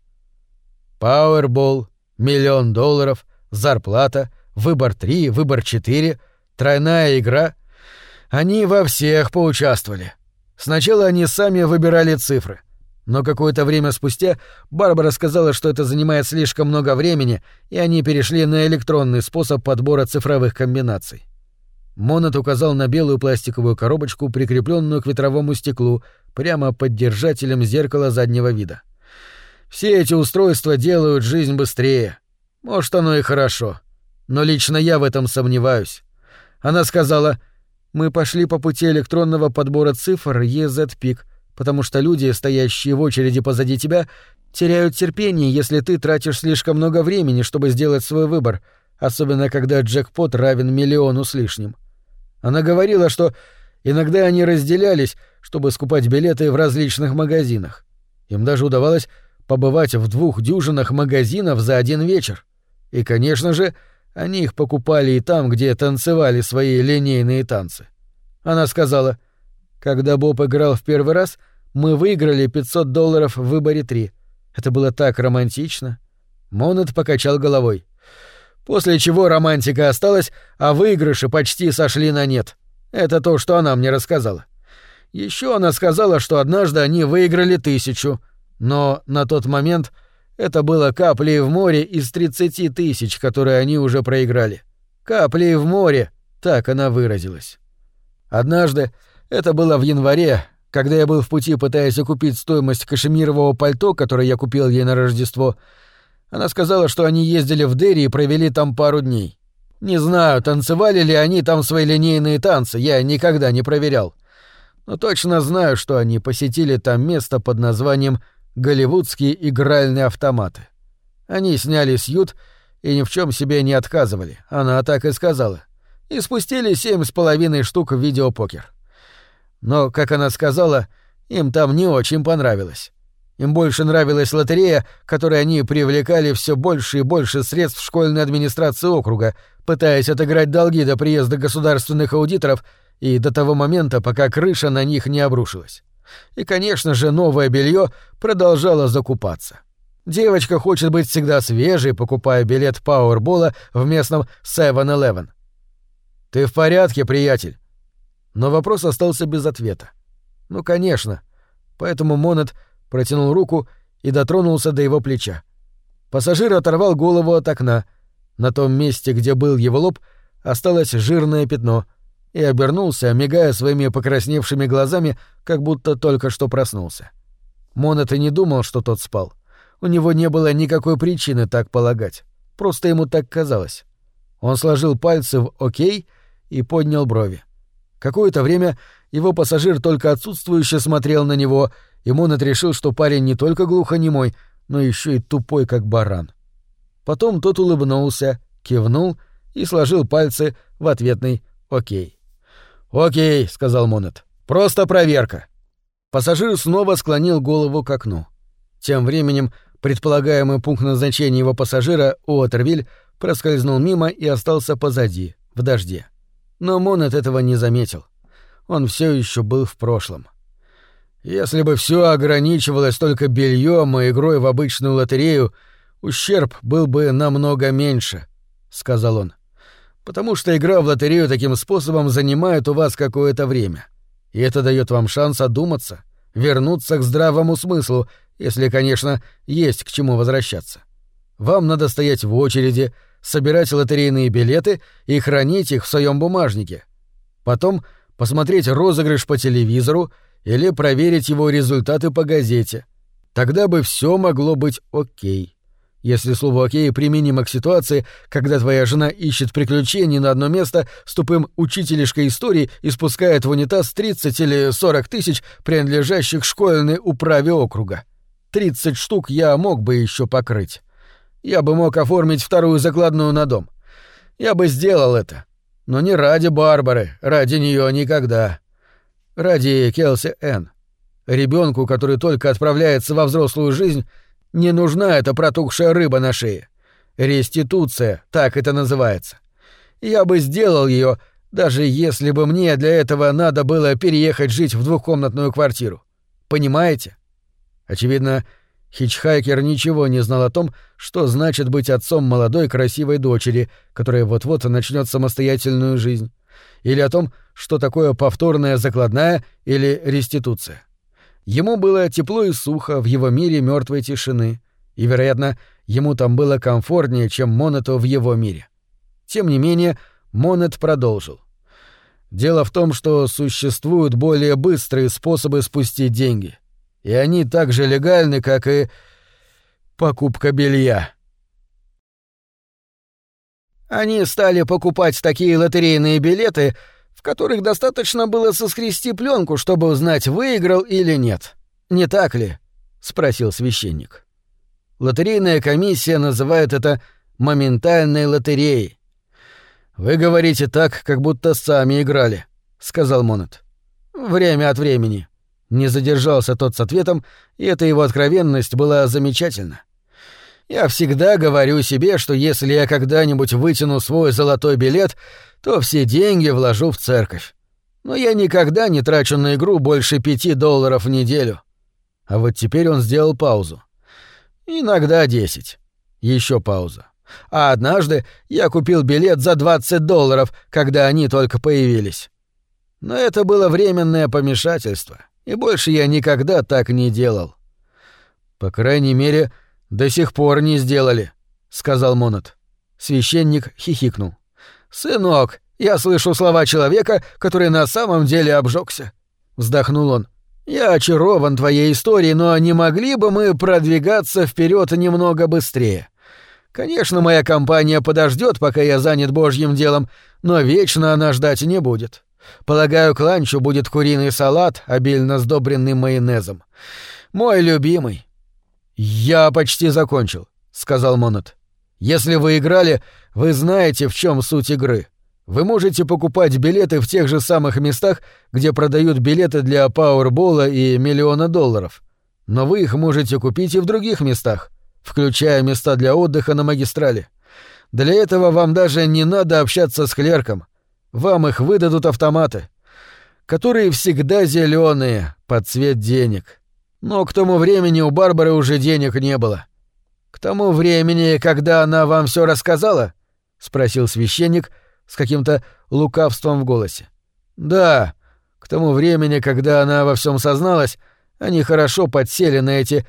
Пауэрбол, $1 000 000, зарплата, выбор 3, выбор 4, тройная игра. Они во всех поучаствовали. Сначала они сами выбирали цифры. Но какое-то время спустя Барбара сказала, что это занимает слишком много времени, и они перешли на электронный способ подбора цифровых комбинаций. Монет указал на белую пластиковую коробочку, прикрепленную к ветровому стеклу, прямо под держателем зеркала заднего вида. «Все эти устройства делают жизнь быстрее. Может, оно и хорошо. Но лично я в этом сомневаюсь». Она сказала: «Мы пошли по пути электронного подбора цифр EZ-PIC, потому что люди, стоящие в очереди позади тебя, теряют терпение, если ты тратишь слишком много времени, чтобы сделать свой выбор, особенно когда джекпот равен 1 миллиону с лишним». Она говорила, что иногда они разделялись, чтобы скупать билеты в различных магазинах. Им даже удавалось побывать в 2 дюжинах магазинов за один вечер. И, конечно же, они их покупали и там, где танцевали свои линейные танцы. Она сказала: «Когда Боб играл в первый раз, мы выиграли $500 в выборе 3. Это было так романтично». Монет покачал головой. «После чего романтика осталась, а выигрыши почти сошли на нет. Это то, что она мне рассказала. Еще она сказала, что однажды они выиграли 1000, но на тот момент это было каплей в море из 30 000, которые они уже проиграли. Каплей в море, так она выразилась. Однажды, это было в январе, когда я был в пути, пытаясь окупить стоимость кашемирового пальто, которое я купил ей на Рождество, она сказала, что они ездили в Дерри и провели там пару дней. Не знаю, танцевали ли они там свои линейные танцы, я никогда не проверял. Но точно знаю, что они посетили там место под названием «Голливудские игральные автоматы». Они сняли сьют и ни в чем себе не отказывали, она так и сказала, и спустили 7,5 штук в видеопокер. Но, как она сказала, им там не очень понравилось. Им больше нравилась лотерея, которой они привлекали все больше и больше средств школьной администрации округа, пытаясь отыграть долги до приезда государственных аудиторов и до того момента, пока крыша на них не обрушилась. И, конечно же, новое белье продолжало закупаться. Девочка хочет быть всегда свежей, покупая билет Пауэрбола в местном 7-Eleven. «Ты в порядке, приятель?» Но вопрос остался без ответа. Ну, конечно. Поэтому Монет протянул руку и дотронулся до его плеча. Пассажир оторвал голову от окна. На том месте, где был его лоб, осталось жирное пятно, и обернулся, мигая своими покрасневшими глазами, как будто только что проснулся. Монет и не думал, что тот спал. У него не было никакой причины так полагать. Просто ему так казалось. Он сложил пальцы в «Окей» и поднял брови. Какое-то время его пассажир только отсутствующе смотрел на него, и Монет решил, что парень не только глухонемой, но еще и тупой, как баран. Потом тот улыбнулся, кивнул и сложил пальцы в ответный «Окей». «Окей», — сказал Монет, — «просто проверка». Пассажир снова склонил голову к окну. Тем временем предполагаемый пункт назначения его пассажира, Уотервиль, проскользнул мимо и остался позади, в дожде. Но Монет этого не заметил. Он все еще был в прошлом. Если бы все ограничивалось только бельем и игрой в обычную лотерею, ущерб был бы намного меньше, — сказал он. Потому что игра в лотерею таким способом занимает у вас какое-то время. И это дает вам шанс одуматься, вернуться к здравому смыслу, если, конечно, есть к чему возвращаться. Вам надо стоять в очереди, собирать лотерейные билеты и хранить их в своем бумажнике. Потом посмотреть розыгрыш по телевизору или проверить его результаты по газете. Тогда бы все могло быть окей. Если слово «окей» применимо к ситуации, когда твоя жена ищет приключений на одно место с тупым учителишкой истории и спускает в унитаз 30 или 40 тысяч, принадлежащих школьной управе округа. 30 штук я мог бы еще покрыть. Я бы мог оформить вторую закладную на дом. Я бы сделал это. Но не ради Барбары, ради нее никогда. Ради Келси Энн. Ребенку, который только отправляется во взрослую жизнь, не нужна эта протухшая рыба на шее. Реституция, так это называется. Я бы сделал ее, даже если бы мне для этого надо было переехать жить в двухкомнатную квартиру. Понимаете? Очевидно, хичхайкер ничего не знал о том, что значит быть отцом молодой красивой дочери, которая вот-вот начнет самостоятельную жизнь, или о том, что такое повторная закладная или реституция. Ему было тепло и сухо в его мире мертвой тишины, и, вероятно, ему там было комфортнее, чем Монету в его мире. Тем не менее, Монет продолжил. Дело в том, что существуют более быстрые способы спустить деньги, и они так же легальны, как и покупка белья. Они стали покупать такие лотерейные билеты, в которых достаточно было соскрести пленку, чтобы узнать, выиграл или нет. Не так ли? — спросил священник. Лотерейная комиссия называет это моментальной лотереей. «Вы говорите так, как будто сами играли», — сказал Монет. «Время от времени». Не задержался тот с ответом, и эта его откровенность была замечательна. «Я всегда говорю себе, что если я когда-нибудь вытяну свой золотой билет, то все деньги вложу в церковь. Но я никогда не трачу на игру больше $5 в неделю». А вот теперь он сделал паузу. «Иногда 10. Еще пауза. А однажды я купил билет за $20, когда они только появились. Но это было временное помешательство, и больше я никогда так не делал». «По крайней мере, до сих пор не сделали», — сказал Монет. Священник хихикнул. «Сынок, я слышу слова человека, который на самом деле обжегся», — вздохнул он. «Я очарован твоей историей, но не могли бы мы продвигаться вперед немного быстрее? Конечно, моя компания подождет, пока я занят Божьим делом, но вечно она ждать не будет. Полагаю, к ланчу будет куриный салат, обильно сдобренный майонезом. Мой любимый». «Я почти закончил», — сказал Монет. «Если вы играли, вы знаете, в чем суть игры. Вы можете покупать билеты в тех же самых местах, где продают билеты для Пауэрбола и $1 миллион. Но вы их можете купить и в других местах, включая места для отдыха на магистрали. Для этого вам даже не надо общаться с клерком. Вам их выдадут автоматы, которые всегда зеленые, под цвет денег. Но к тому времени у Барбары уже денег не было». «К тому времени, когда она вам все рассказала?» — спросил священник с каким-то лукавством в голосе. «Да, к тому времени, когда она во всем созналась, они хорошо подсели на эти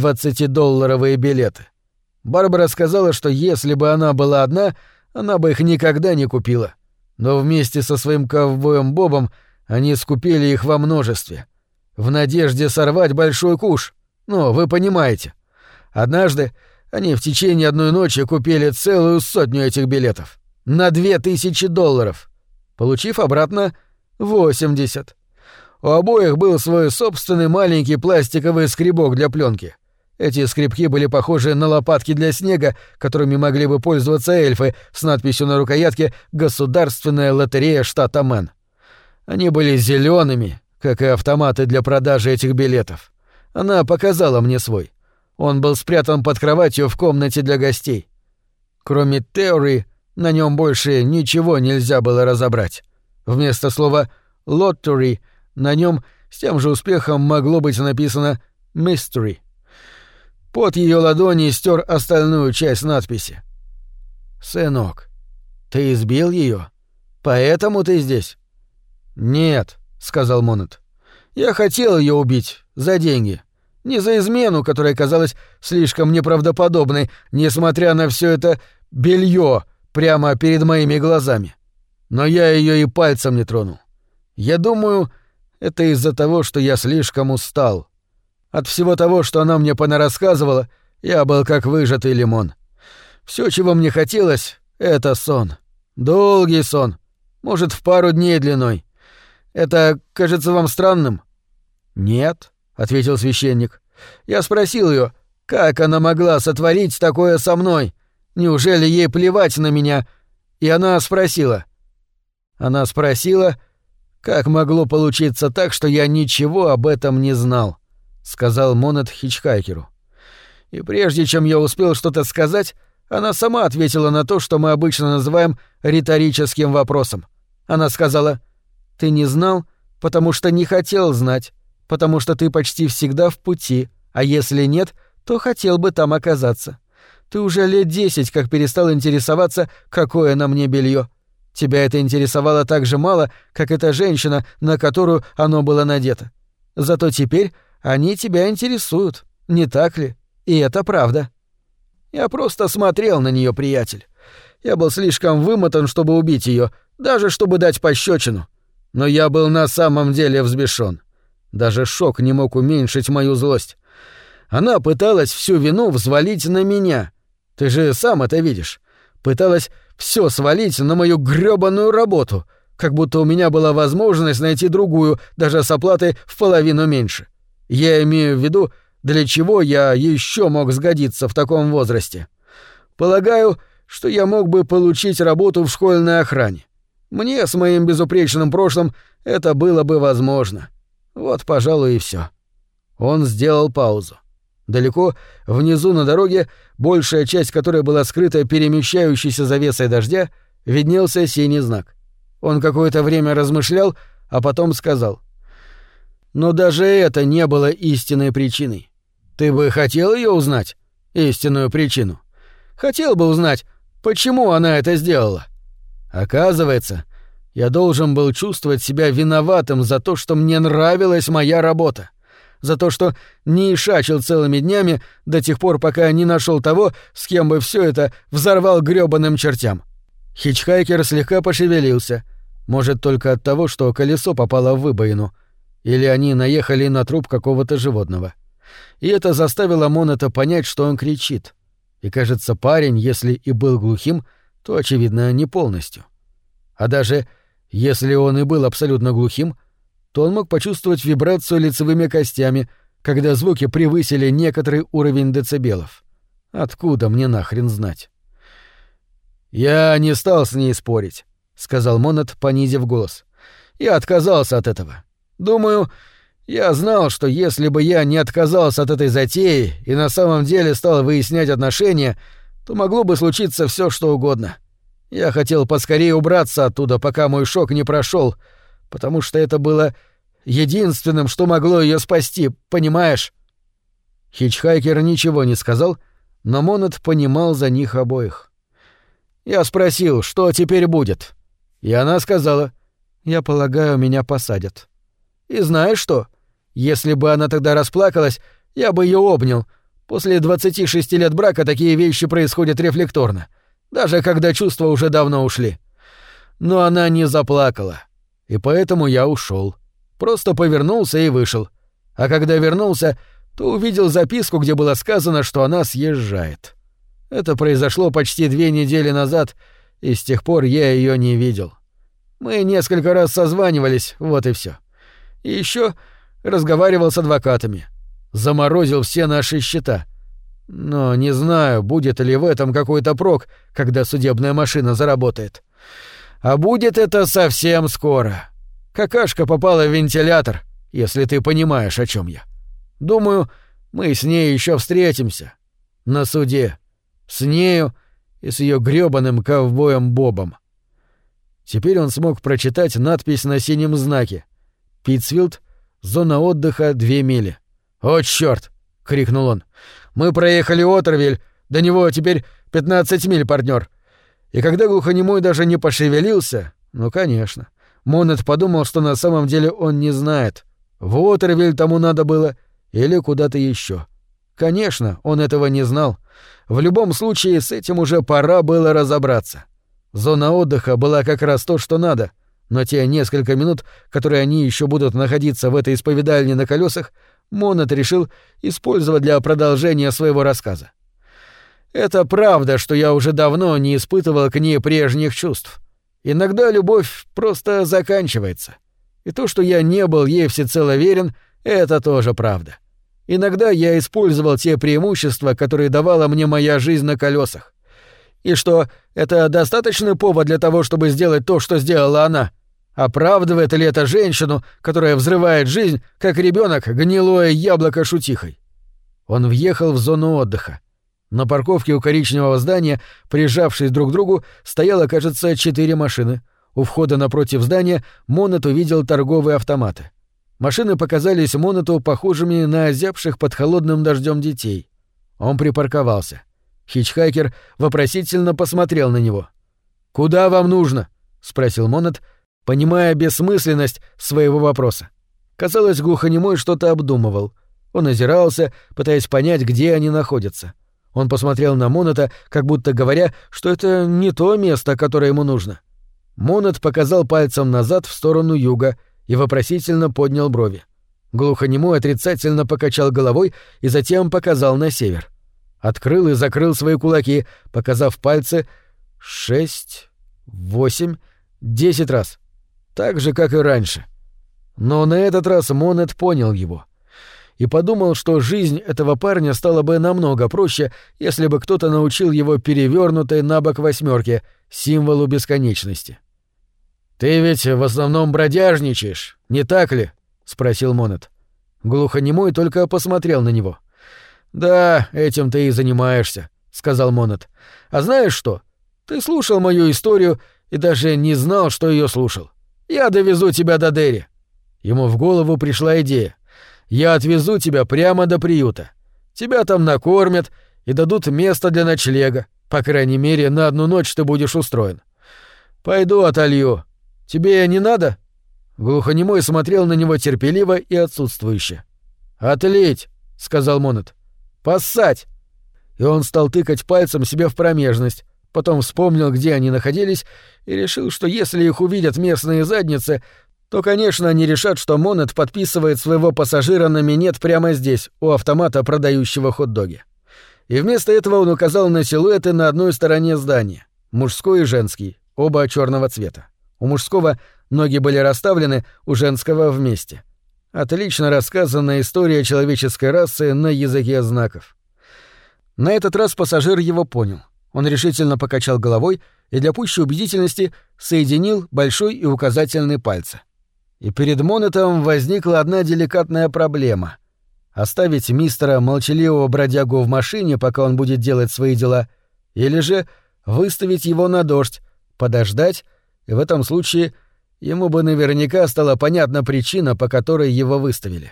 $20 билеты. Барбара сказала, что если бы она была одна, она бы их никогда не купила. Но вместе со своим ковбоем Бобом они скупили их во множестве, в надежде сорвать большой куш. Ну, вы понимаете. Однажды они в течение одной ночи купили целую 100 этих билетов. На $2000, получив обратно 80. У обоих был свой собственный маленький пластиковый скребок для пленки. Эти скребки были похожи на лопатки для снега, которыми могли бы пользоваться эльфы, с надписью на рукоятке «Государственная лотерея штата Мэн». Они были зелеными, как и автоматы для продажи этих билетов. Она показала мне свой. Он был спрятан под кроватью в комнате для гостей. Кроме «theory» на нем больше ничего нельзя было разобрать. Вместо слова «lottery» на нем с тем же успехом могло быть написано «mystery». Пот ее ладони стер остальную часть надписи. «Сынок, ты избил ее? Поэтому ты здесь?» «Нет», — сказал Монет. «Я хотел ее убить за деньги. Не за измену, которая казалась слишком неправдоподобной, несмотря на все это белье прямо перед моими глазами. Но я ее и пальцем не тронул. Я думаю, это из-за того, что я слишком устал. От всего того, что она мне понарассказывала, я был как выжатый лимон. Все, чего мне хотелось, — это сон. Долгий сон. Может, в пару дней длиной. Это кажется вам странным?» «Нет», — ответил священник. «Я спросил ее, как она могла сотворить такое со мной? Неужели ей плевать на меня?» И она спросила, как могло получиться так, что я ничего об этом не знал, — сказал Монет хичхайкеру. И прежде чем я успел что-то сказать, она сама ответила на то, что мы обычно называем риторическим вопросом. Она сказала: «Ты не знал, потому что не хотел знать, потому что ты почти всегда в пути, а если нет, то хотел бы там оказаться. Ты уже лет 10 как перестал интересоваться, какое на мне белье. Тебя это интересовало так же мало, как эта женщина, на которую оно было надето. Зато теперь они тебя интересуют, не так ли? И это правда». Я просто смотрел на нее, приятель. Я был слишком вымотан, чтобы убить ее, даже чтобы дать пощечину. Но я был на самом деле взбешен. Даже шок не мог уменьшить мою злость. Она пыталась всю вину взвалить на меня. Ты же сам это видишь. Пыталась все свалить на мою грёбаную работу, как будто у меня была возможность найти другую, даже с оплатой в половину меньше. Я имею в виду, для чего я еще мог сгодиться в таком возрасте. Полагаю, что я мог бы получить работу в школьной охране. Мне с моим безупречным прошлым это было бы возможно. Вот, пожалуй, и все. Он сделал паузу. Далеко, внизу на дороге, большая часть которой была скрыта перемещающейся завесой дождя, виднелся синий знак. Он какое-то время размышлял, а потом сказал: «Но даже это не было истинной причиной. Ты бы хотел ее узнать? Истинную причину? Хотел бы узнать, почему она это сделала? Оказывается, я должен был чувствовать себя виноватым за то, что мне нравилась моя работа. За то, что не ишачил целыми днями до тех пор, пока не нашел того, с кем бы все это взорвал грёбаным чертям». Хичхайкер слегка пошевелился. Может, только от того, что колесо попало в выбоину. Или они наехали на труп какого-то животного. И это заставило Монета понять, что он кричит. И, кажется, парень, если и был глухим, то, очевидно, не полностью. А даже если он и был абсолютно глухим, то он мог почувствовать вибрацию лицевыми костями, когда звуки превысили некоторый уровень децибелов. Откуда мне нахрен знать? «Я не стал с ней спорить», — сказал Монет, понизив голос. «Я отказался от этого. Думаю, я знал, что если бы я не отказался от этой затеи и на самом деле стал выяснять отношения, то могло бы случиться все, что угодно. Я хотел поскорее убраться оттуда, пока мой шок не прошел, потому что это было единственным, что могло ее спасти, понимаешь?» Хичхайкер ничего не сказал, но Монет понимал за них обоих. Я спросил, что теперь будет, и она сказала: «Я полагаю, меня посадят». И знаешь что? Если бы она тогда расплакалась, я бы ее обнял. После 26 лет брака такие вещи происходят рефлекторно, даже когда чувства уже давно ушли. Но она не заплакала, и поэтому я ушел. Просто повернулся и вышел. А когда вернулся, то увидел записку, где было сказано, что она съезжает. Это произошло почти 2 недели назад, и с тех пор я ее не видел. Мы несколько раз созванивались, вот и все. И еще разговаривал с адвокатами. Заморозил все наши счета. Но не знаю, будет ли в этом какой-то прок, когда судебная машина заработает. А будет это совсем скоро. Какашка попала в вентилятор, если ты понимаешь, о чем я. Думаю, Мы с ней еще встретимся. На суде. С нею и с ее грёбаным ковбоем Бобом». Теперь он смог прочитать надпись на синем знаке. «Питтсфилд, зона отдыха 2 мили». «О, чёрт!» — крикнул он. «Мы проехали Отервиль, до него теперь 15 миль, партнёр». И когда глухонемой даже не пошевелился, ну, конечно, Монет подумал, что на самом деле он не знает, в Отервиль тому надо было или куда-то еще. Конечно, он этого не знал. В любом случае, с этим уже пора было разобраться. Зона отдыха была как раз то, что надо, но те несколько минут, которые они еще будут находиться в этой исповедальне на колесах, Монет решил использовать для продолжения своего рассказа. «Это правда, что я уже давно не испытывал к ней прежних чувств. Иногда любовь просто заканчивается. И то, что я не был ей всецело верен, это тоже правда. Иногда я использовал те преимущества, которые давала мне моя жизнь на колесах. И что, это достаточный повод для того, чтобы сделать то, что сделала она? Оправдывает ли это женщину, которая взрывает жизнь, как ребенок, гнилое яблоко шутихой?» Он въехал в зону отдыха. На парковке у коричневого здания, прижавшись друг к другу, стояло, кажется, 4 машины. У входа напротив здания Монет увидел торговые автоматы. Машины показались Монету похожими на озябших под холодным дождем детей. Он припарковался. Хичхайкер вопросительно посмотрел на него. «Куда вам нужно?» — спросил Монет, понимая бессмысленность своего вопроса. Казалось, глухонемой что-то обдумывал. Он озирался, пытаясь понять, где они находятся. Он посмотрел на Монета, как будто говоря, что это не то место, которое ему нужно. Монет показал пальцем назад в сторону юга и вопросительно поднял брови. Глухонемой отрицательно покачал головой и затем показал на север. Открыл и закрыл свои кулаки, показав пальцы 6, 8, 10 раз. Так же, как и раньше. Но на этот раз Монет понял его. И подумал, что жизнь этого парня стала бы намного проще, если бы кто-то научил его перевёрнутой на бок 8, символу бесконечности. «Ты ведь в основном бродяжничаешь, не так ли?» — спросил Монет. Глухонемой только посмотрел на него. «Да, этим ты и занимаешься», — сказал Монет. «А знаешь что? Ты слушал мою историю и даже не знал, что её слушал. Я довезу тебя до Дерри». Ему в голову пришла идея. «Я отвезу тебя прямо до приюта. Тебя там накормят и дадут место для ночлега. По крайней мере, на 1 ночь ты будешь устроен. Пойду отолью. Тебе не надо?» Глухонемой смотрел на него терпеливо и отсутствующе. «Отлить», — сказал Монет. «Поссать». И он стал тыкать пальцем себе в промежность, потом вспомнил, где они находились, и решил, что если их увидят местные задницы, то, конечно, они решат, что Монет подписывает своего пассажира на минет прямо здесь, у автомата, продающего хот-доги. И вместо этого он указал на силуэты на одной стороне здания, мужской и женский, оба черного цвета. У мужского ноги были расставлены, у женского вместе. Отлично рассказанная история человеческой расы на языке знаков. На этот раз пассажир его понял. Он решительно покачал головой и для пущей убедительности соединил большой и указательный пальцы. И перед Монетом возникла одна деликатная проблема. Оставить мистера молчаливого бродягу в машине, пока он будет делать свои дела, или же выставить его на дождь, подождать, и в этом случае ему бы наверняка стала понятна причина, по которой его выставили.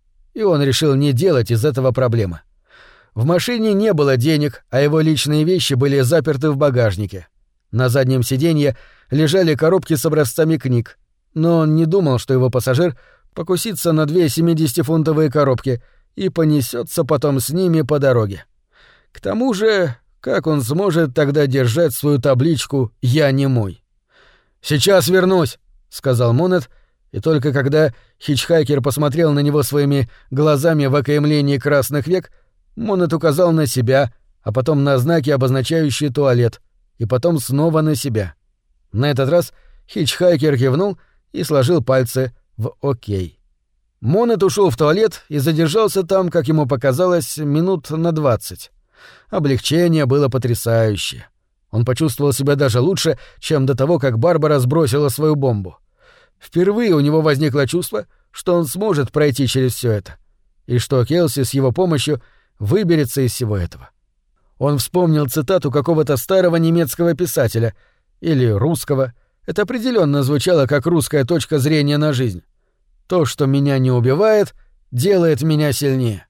И он решил не делать из этого проблемы. В машине не было денег, а его личные вещи были заперты в багажнике. На заднем сиденье лежали коробки с образцами книг, но он не думал, что его пассажир покусится на 2 70-фунтовые коробки и понесется потом с ними по дороге. К тому же, как он сможет тогда держать свою табличку «Я не мой»? «Сейчас вернусь», — сказал Монет, и только когда хичхайкер посмотрел на него своими глазами в окаймлении красных век, Монет указал на себя, а потом на знаки, обозначающие туалет, и потом снова на себя. На этот раз хичхайкер кивнул и сложил пальцы в «Окей». Монет ушел в туалет и задержался там, как ему показалось, минут на 20. Облегчение было потрясающее. Он почувствовал себя даже лучше, чем до того, как Барбара сбросила свою бомбу. Впервые у него возникло чувство, что он сможет пройти через все это. и что Келси с его помощью выберется из всего этого. Он вспомнил цитату какого-то старого немецкого писателя или русского. Это определенно звучало как русская точка зрения на жизнь. «То, что меня не убивает, делает меня сильнее».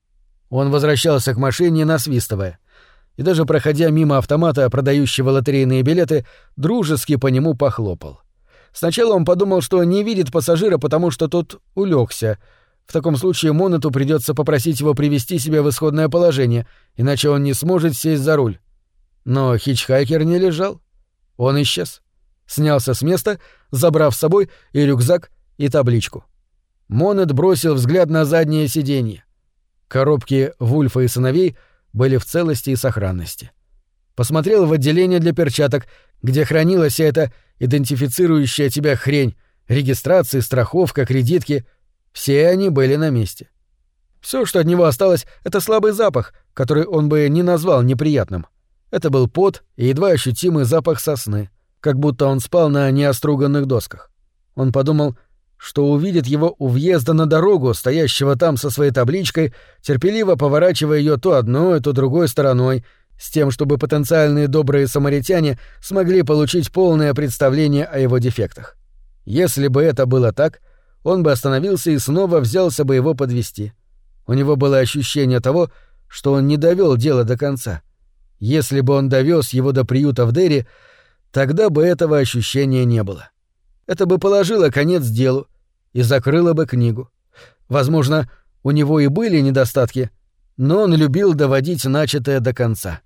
Он возвращался к машине, насвистывая, и даже проходя мимо автомата, продающего лотерейные билеты, дружески по нему похлопал. Сначала он подумал, что не видит пассажира, потому что тот улегся. В таком случае Монету придется попросить его привести себя в исходное положение, иначе он не сможет сесть за руль. Но хичхайкер не лежал. Он исчез. Снялся с места, забрав с собой и рюкзак, и табличку. Монет бросил взгляд на заднее сиденье. Коробки Вульфа и сыновей были в целости и сохранности. Посмотрел в отделение для перчаток, где хранилась вся эта идентифицирующая тебя хрень, регистрации, страховка, кредитки. Все они были на месте. Все, что от него осталось, — это слабый запах, который он бы не назвал неприятным. Это был пот и едва ощутимый запах сосны, как будто он спал на неоструганных досках. Он подумал, что увидит его у въезда на дорогу, стоящего там со своей табличкой, терпеливо поворачивая ее то одной, то другой стороной, с тем, чтобы потенциальные добрые самаритяне смогли получить полное представление о его дефектах. Если бы это было так, он бы остановился и снова взялся бы его подвести. У него было ощущение того, что он не довел дело до конца. Если бы он довез его до приюта в Дерри, тогда бы этого ощущения не было. Это бы положило конец делу и закрыло бы книгу. Возможно, у него и были недостатки, но он любил доводить начатое до конца.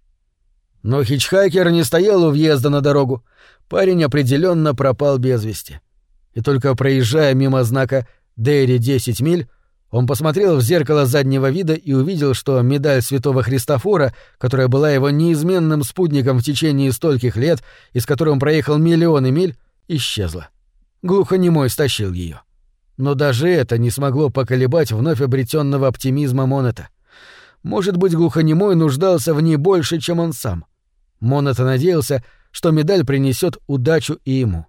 Но хичхайкер не стоял у въезда на дорогу. Парень определенно пропал без вести. И только проезжая мимо знака «Дерри 10 миль», он посмотрел в зеркало заднего вида и увидел, что медаль Святого Христофора, которая была его неизменным спутником в течение стольких лет и с которой он проехал миллионы миль, исчезла. Глухонемой стащил ее. Но даже это не смогло поколебать вновь обретенного оптимизма Монета. Может быть, глухонемой нуждался в ней больше, чем он сам. Монета надеялся, что медаль принесет удачу и ему.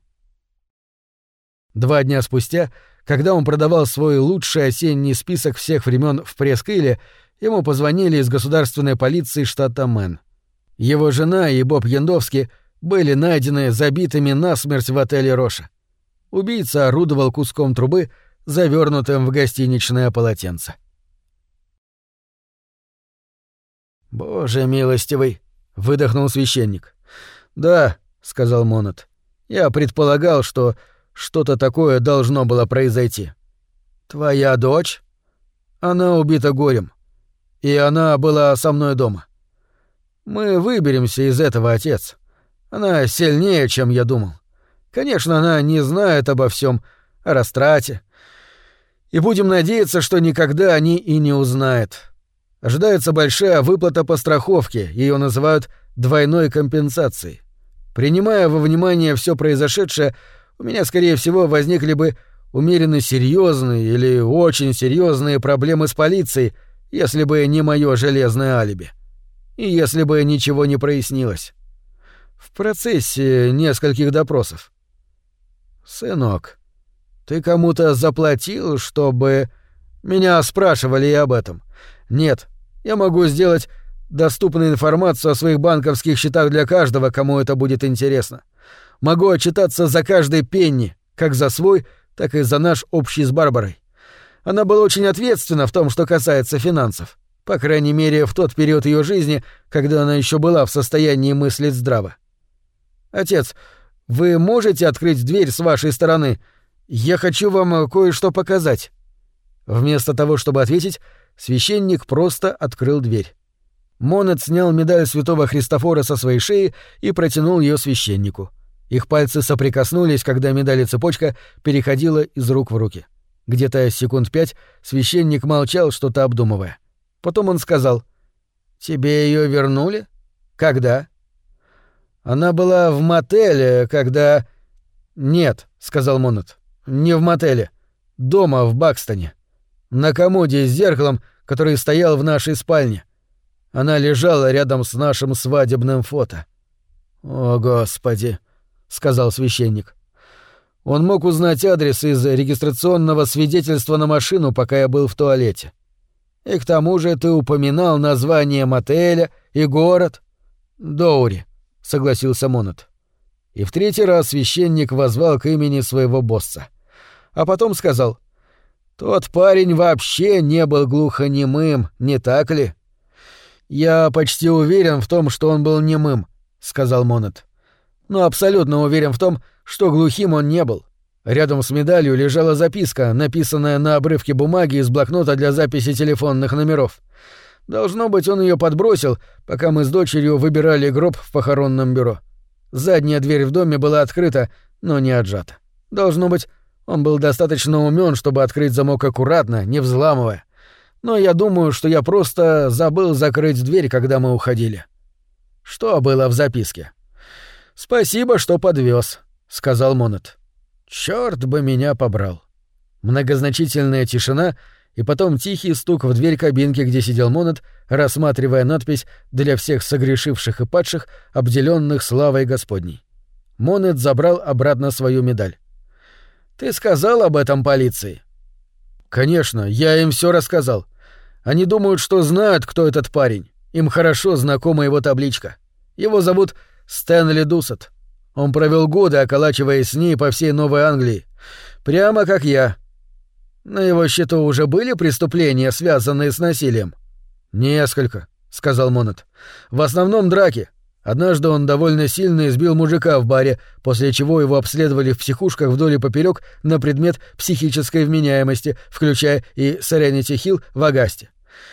2 дня спустя, когда он продавал свой лучший осенний список всех времен в пресс-криле, ему позвонили из государственной полиции штата Мэн. Его жена и Боб Яндовский были найдены забитыми насмерть в отеле «Роша». Убийца орудовал куском трубы, завернутым в гостиничное полотенце. «Боже милостивый!» — выдохнул священник. «Да», — сказал Монет, — «я предполагал, что что-то такое должно было произойти». «Твоя дочь?» «Она убита горем. И она была со мной дома. Мы выберемся из этого, отец. Она сильнее, чем я думал. Конечно, она не знает обо всем, о растрате. И будем надеяться, что никогда о ней и не узнает. Ожидается большая выплата по страховке, ее называют двойной компенсацией. Принимая во внимание все произошедшее, у меня, скорее всего, возникли бы умеренно серьезные или очень серьезные проблемы с полицией, если бы не мое железное алиби. И если бы ничего не прояснилось. В процессе нескольких допросов. «Сынок, ты кому-то заплатил, чтобы...» Меня спрашивали и об этом. «Нет, я могу сделать доступную информацию о своих банковских счетах для каждого, кому это будет интересно. Могу отчитаться за каждый пенни, как за свой, так и за наш общий с Барбарой. Она была очень ответственна в том, что касается финансов. По крайней мере, в тот период ее жизни, когда она еще была в состоянии мыслить здраво. Отец, вы можете открыть дверь с вашей стороны? Я хочу вам кое-что показать». Вместо того, чтобы ответить, священник просто открыл дверь. Монет снял медаль Святого Христофора со своей шеи и протянул ее священнику. Их пальцы соприкоснулись, когда медаль и цепочка переходила из рук в руки. Где-то секунд 5 священник молчал, что-то обдумывая. Потом он сказал: «Тебе ее вернули? Когда?» «Она была в мотеле, когда...» «Нет», — сказал Монет, — «не в мотеле. Дома в Бакстоне. На комоде с зеркалом, который стоял в нашей спальне. Она лежала рядом с нашим свадебным фото». «О, Господи», — сказал священник. «Он мог узнать адрес из регистрационного свидетельства на машину, пока я был в туалете. И к тому же ты упоминал название мотеля и город». «Доури», — согласился Монет. И в третий раз священник воззвал к имени своего босса. А потом сказал: «Тот парень вообще не был глухонемым, не так ли?» «Я почти уверен в том, что он был немым», — сказал Монет. «Но абсолютно уверен в том, что глухим он не был. Рядом с медалью лежала записка, написанная на обрывке бумаги из блокнота для записи телефонных номеров. Должно быть, он ее подбросил, пока мы с дочерью выбирали гроб в похоронном бюро. Задняя дверь в доме была открыта, но не отжата. Должно быть, он был достаточно умён, чтобы открыть замок аккуратно, не взламывая. Но я думаю, что я просто забыл закрыть дверь, когда мы уходили». «Что было в записке?» «Спасибо, что подвёз», — сказал Монет. «Чёрт бы меня побрал». Многозначительная тишина и потом тихий стук в дверь кабинки, где сидел Монет, рассматривая надпись «Для всех согрешивших и падших, обделённых славой Господней». Монет забрал обратно свою медаль. «Ты сказал об этом полиции?» «Конечно, я им всё рассказал. Они думают, что знают, кто этот парень. Им хорошо знакома его табличка. Его зовут Стэнли Дусет. Он провёл годы, околачиваясь с ней по всей Новой Англии. Прямо как я. На его счету уже были преступления, связанные с насилием?» «Несколько», — сказал Монет. «В основном драки. Однажды он довольно сильно избил мужика в баре, после чего его обследовали в психушках вдоль и поперёк на предмет психической вменяемости, включая и Serenity Hill в Агасте.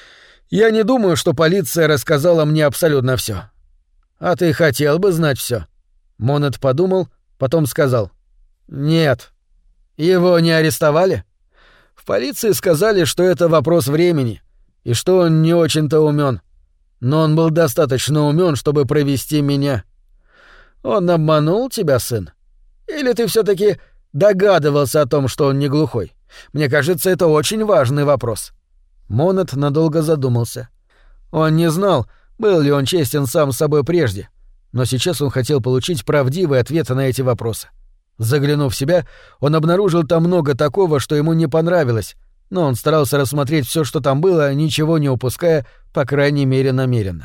Я не думаю, что полиция рассказала мне абсолютно всё. А ты хотел бы знать всё?» Монет подумал, потом сказал: «Нет». «Его не арестовали?» «В полиции сказали, что это вопрос времени, и что он не очень-то умён. Но он был достаточно умён, чтобы провести меня». «Он обманул тебя, сын? Или ты всё-таки догадывался о том, что он не глухой? Мне кажется, это очень важный вопрос». Монет надолго задумался. Он не знал, был ли он честен сам с собой прежде, но сейчас он хотел получить правдивый ответ на эти вопросы. Заглянув в себя, он обнаружил там много такого, что ему не понравилось, но он старался рассмотреть всё, что там было, ничего не упуская, по крайней мере, намеренно.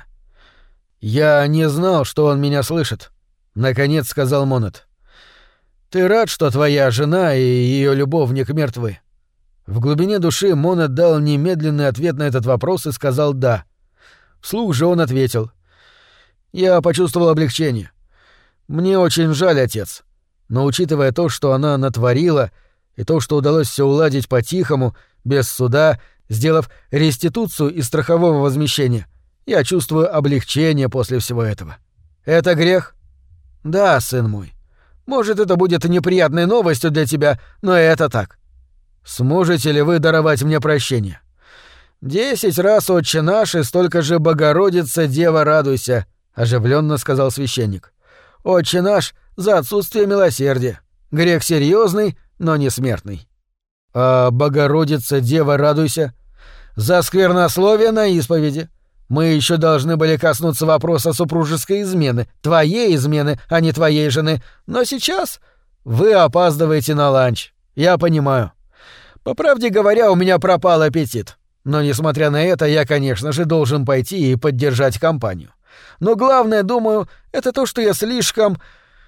«Я не знал, что он меня слышит», — наконец сказал Монет. «Ты рад, что твоя жена и её любовник мертвы?» В глубине души Монет дал немедленный ответ на этот вопрос и сказал «да». Вслух же он ответил: «Я почувствовал облегчение. Мне очень жаль, отец, но учитывая то, что она натворила, и то, что удалось всё уладить по-тихому, без суда, сделав реституцию и страхового возмещения, я чувствую облегчение после всего этого. Это грех?» «Да, сын мой. Может, это будет неприятной новостью для тебя, но это так. Сможете ли вы даровать мне прощение?» 10 раз Отче наш и столько же Богородица, Дева, радуйся», — оживленно сказал священник. «Отче наш за отсутствие милосердия. Грех серьезный, но не смертный». «А Богородица, Дева, радуйся?» «За сквернословие на исповеди. Мы еще должны были коснуться вопроса супружеской измены, твоей измены, а не твоей жены. Но сейчас вы опаздываете на ланч. Я понимаю. По правде говоря, у меня пропал аппетит. Но, несмотря на это, я, конечно же, должен пойти и поддержать компанию. Но главное, думаю, это то, что я слишком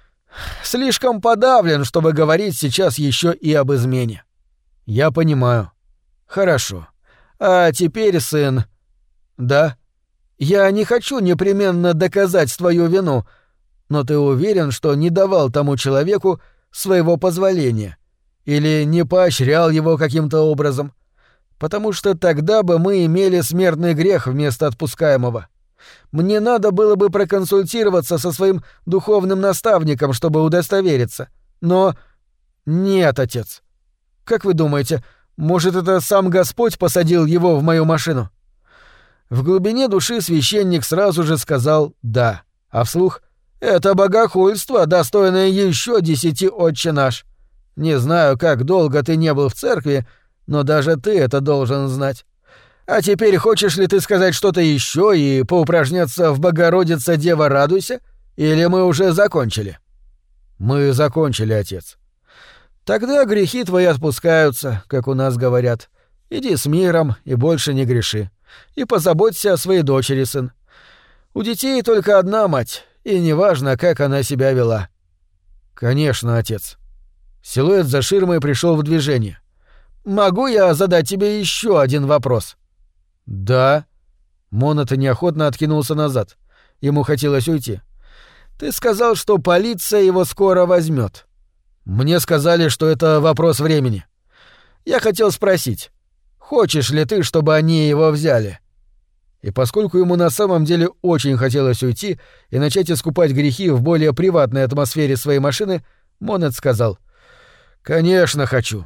подавлен, чтобы говорить сейчас еще и об измене». «Я понимаю». «Хорошо. А теперь, сын...» «Да? Я не хочу непременно доказать твою вину, но ты уверен, что не давал тому человеку своего позволения или не поощрял его каким-то образом? Потому что тогда бы мы имели смертный грех вместо отпускаемого. Мне надо было бы проконсультироваться со своим духовным наставником, чтобы удостовериться. Но... Нет, отец. Как вы думаете, может, это сам Господь посадил его в мою машину?» В глубине души священник сразу же сказал «да», а вслух «это богохульство, достойное еще 10 Отче наш. Не знаю, как долго ты не был в церкви, но даже ты это должен знать. А теперь хочешь ли ты сказать что-то еще и поупражняться в Богородице, Дева, радуйся? Или мы уже закончили?» «Мы закончили, отец». «Тогда грехи твои отпускаются, как у нас говорят, Иди с миром и больше не греши. И позаботься о своей дочери, сын. У детей только одна мать, и неважно, как она себя вела». «Конечно, отец». Силуэт за ширмой пришел в движение. «Могу я задать тебе еще один вопрос?» «Да». Монот неохотно откинулся назад. Ему хотелось уйти. «Ты сказал, что полиция его скоро возьмет. Мне сказали, что это вопрос времени. Я хотел спросить, хочешь ли ты, чтобы они его взяли?» И поскольку ему на самом деле очень хотелось уйти и начать искупать грехи в более приватной атмосфере своей машины, Монет сказал: «Конечно, хочу».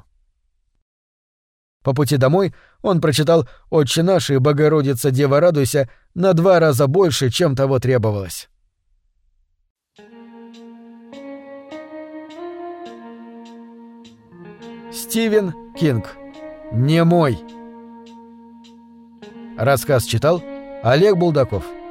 По пути домой он прочитал «Отче наш» и «Богородица, Дева, радуйся» на 2 раза больше, чем того требовалось. Стивен Кинг. «Немой». Рассказ читал Олег Булдаков.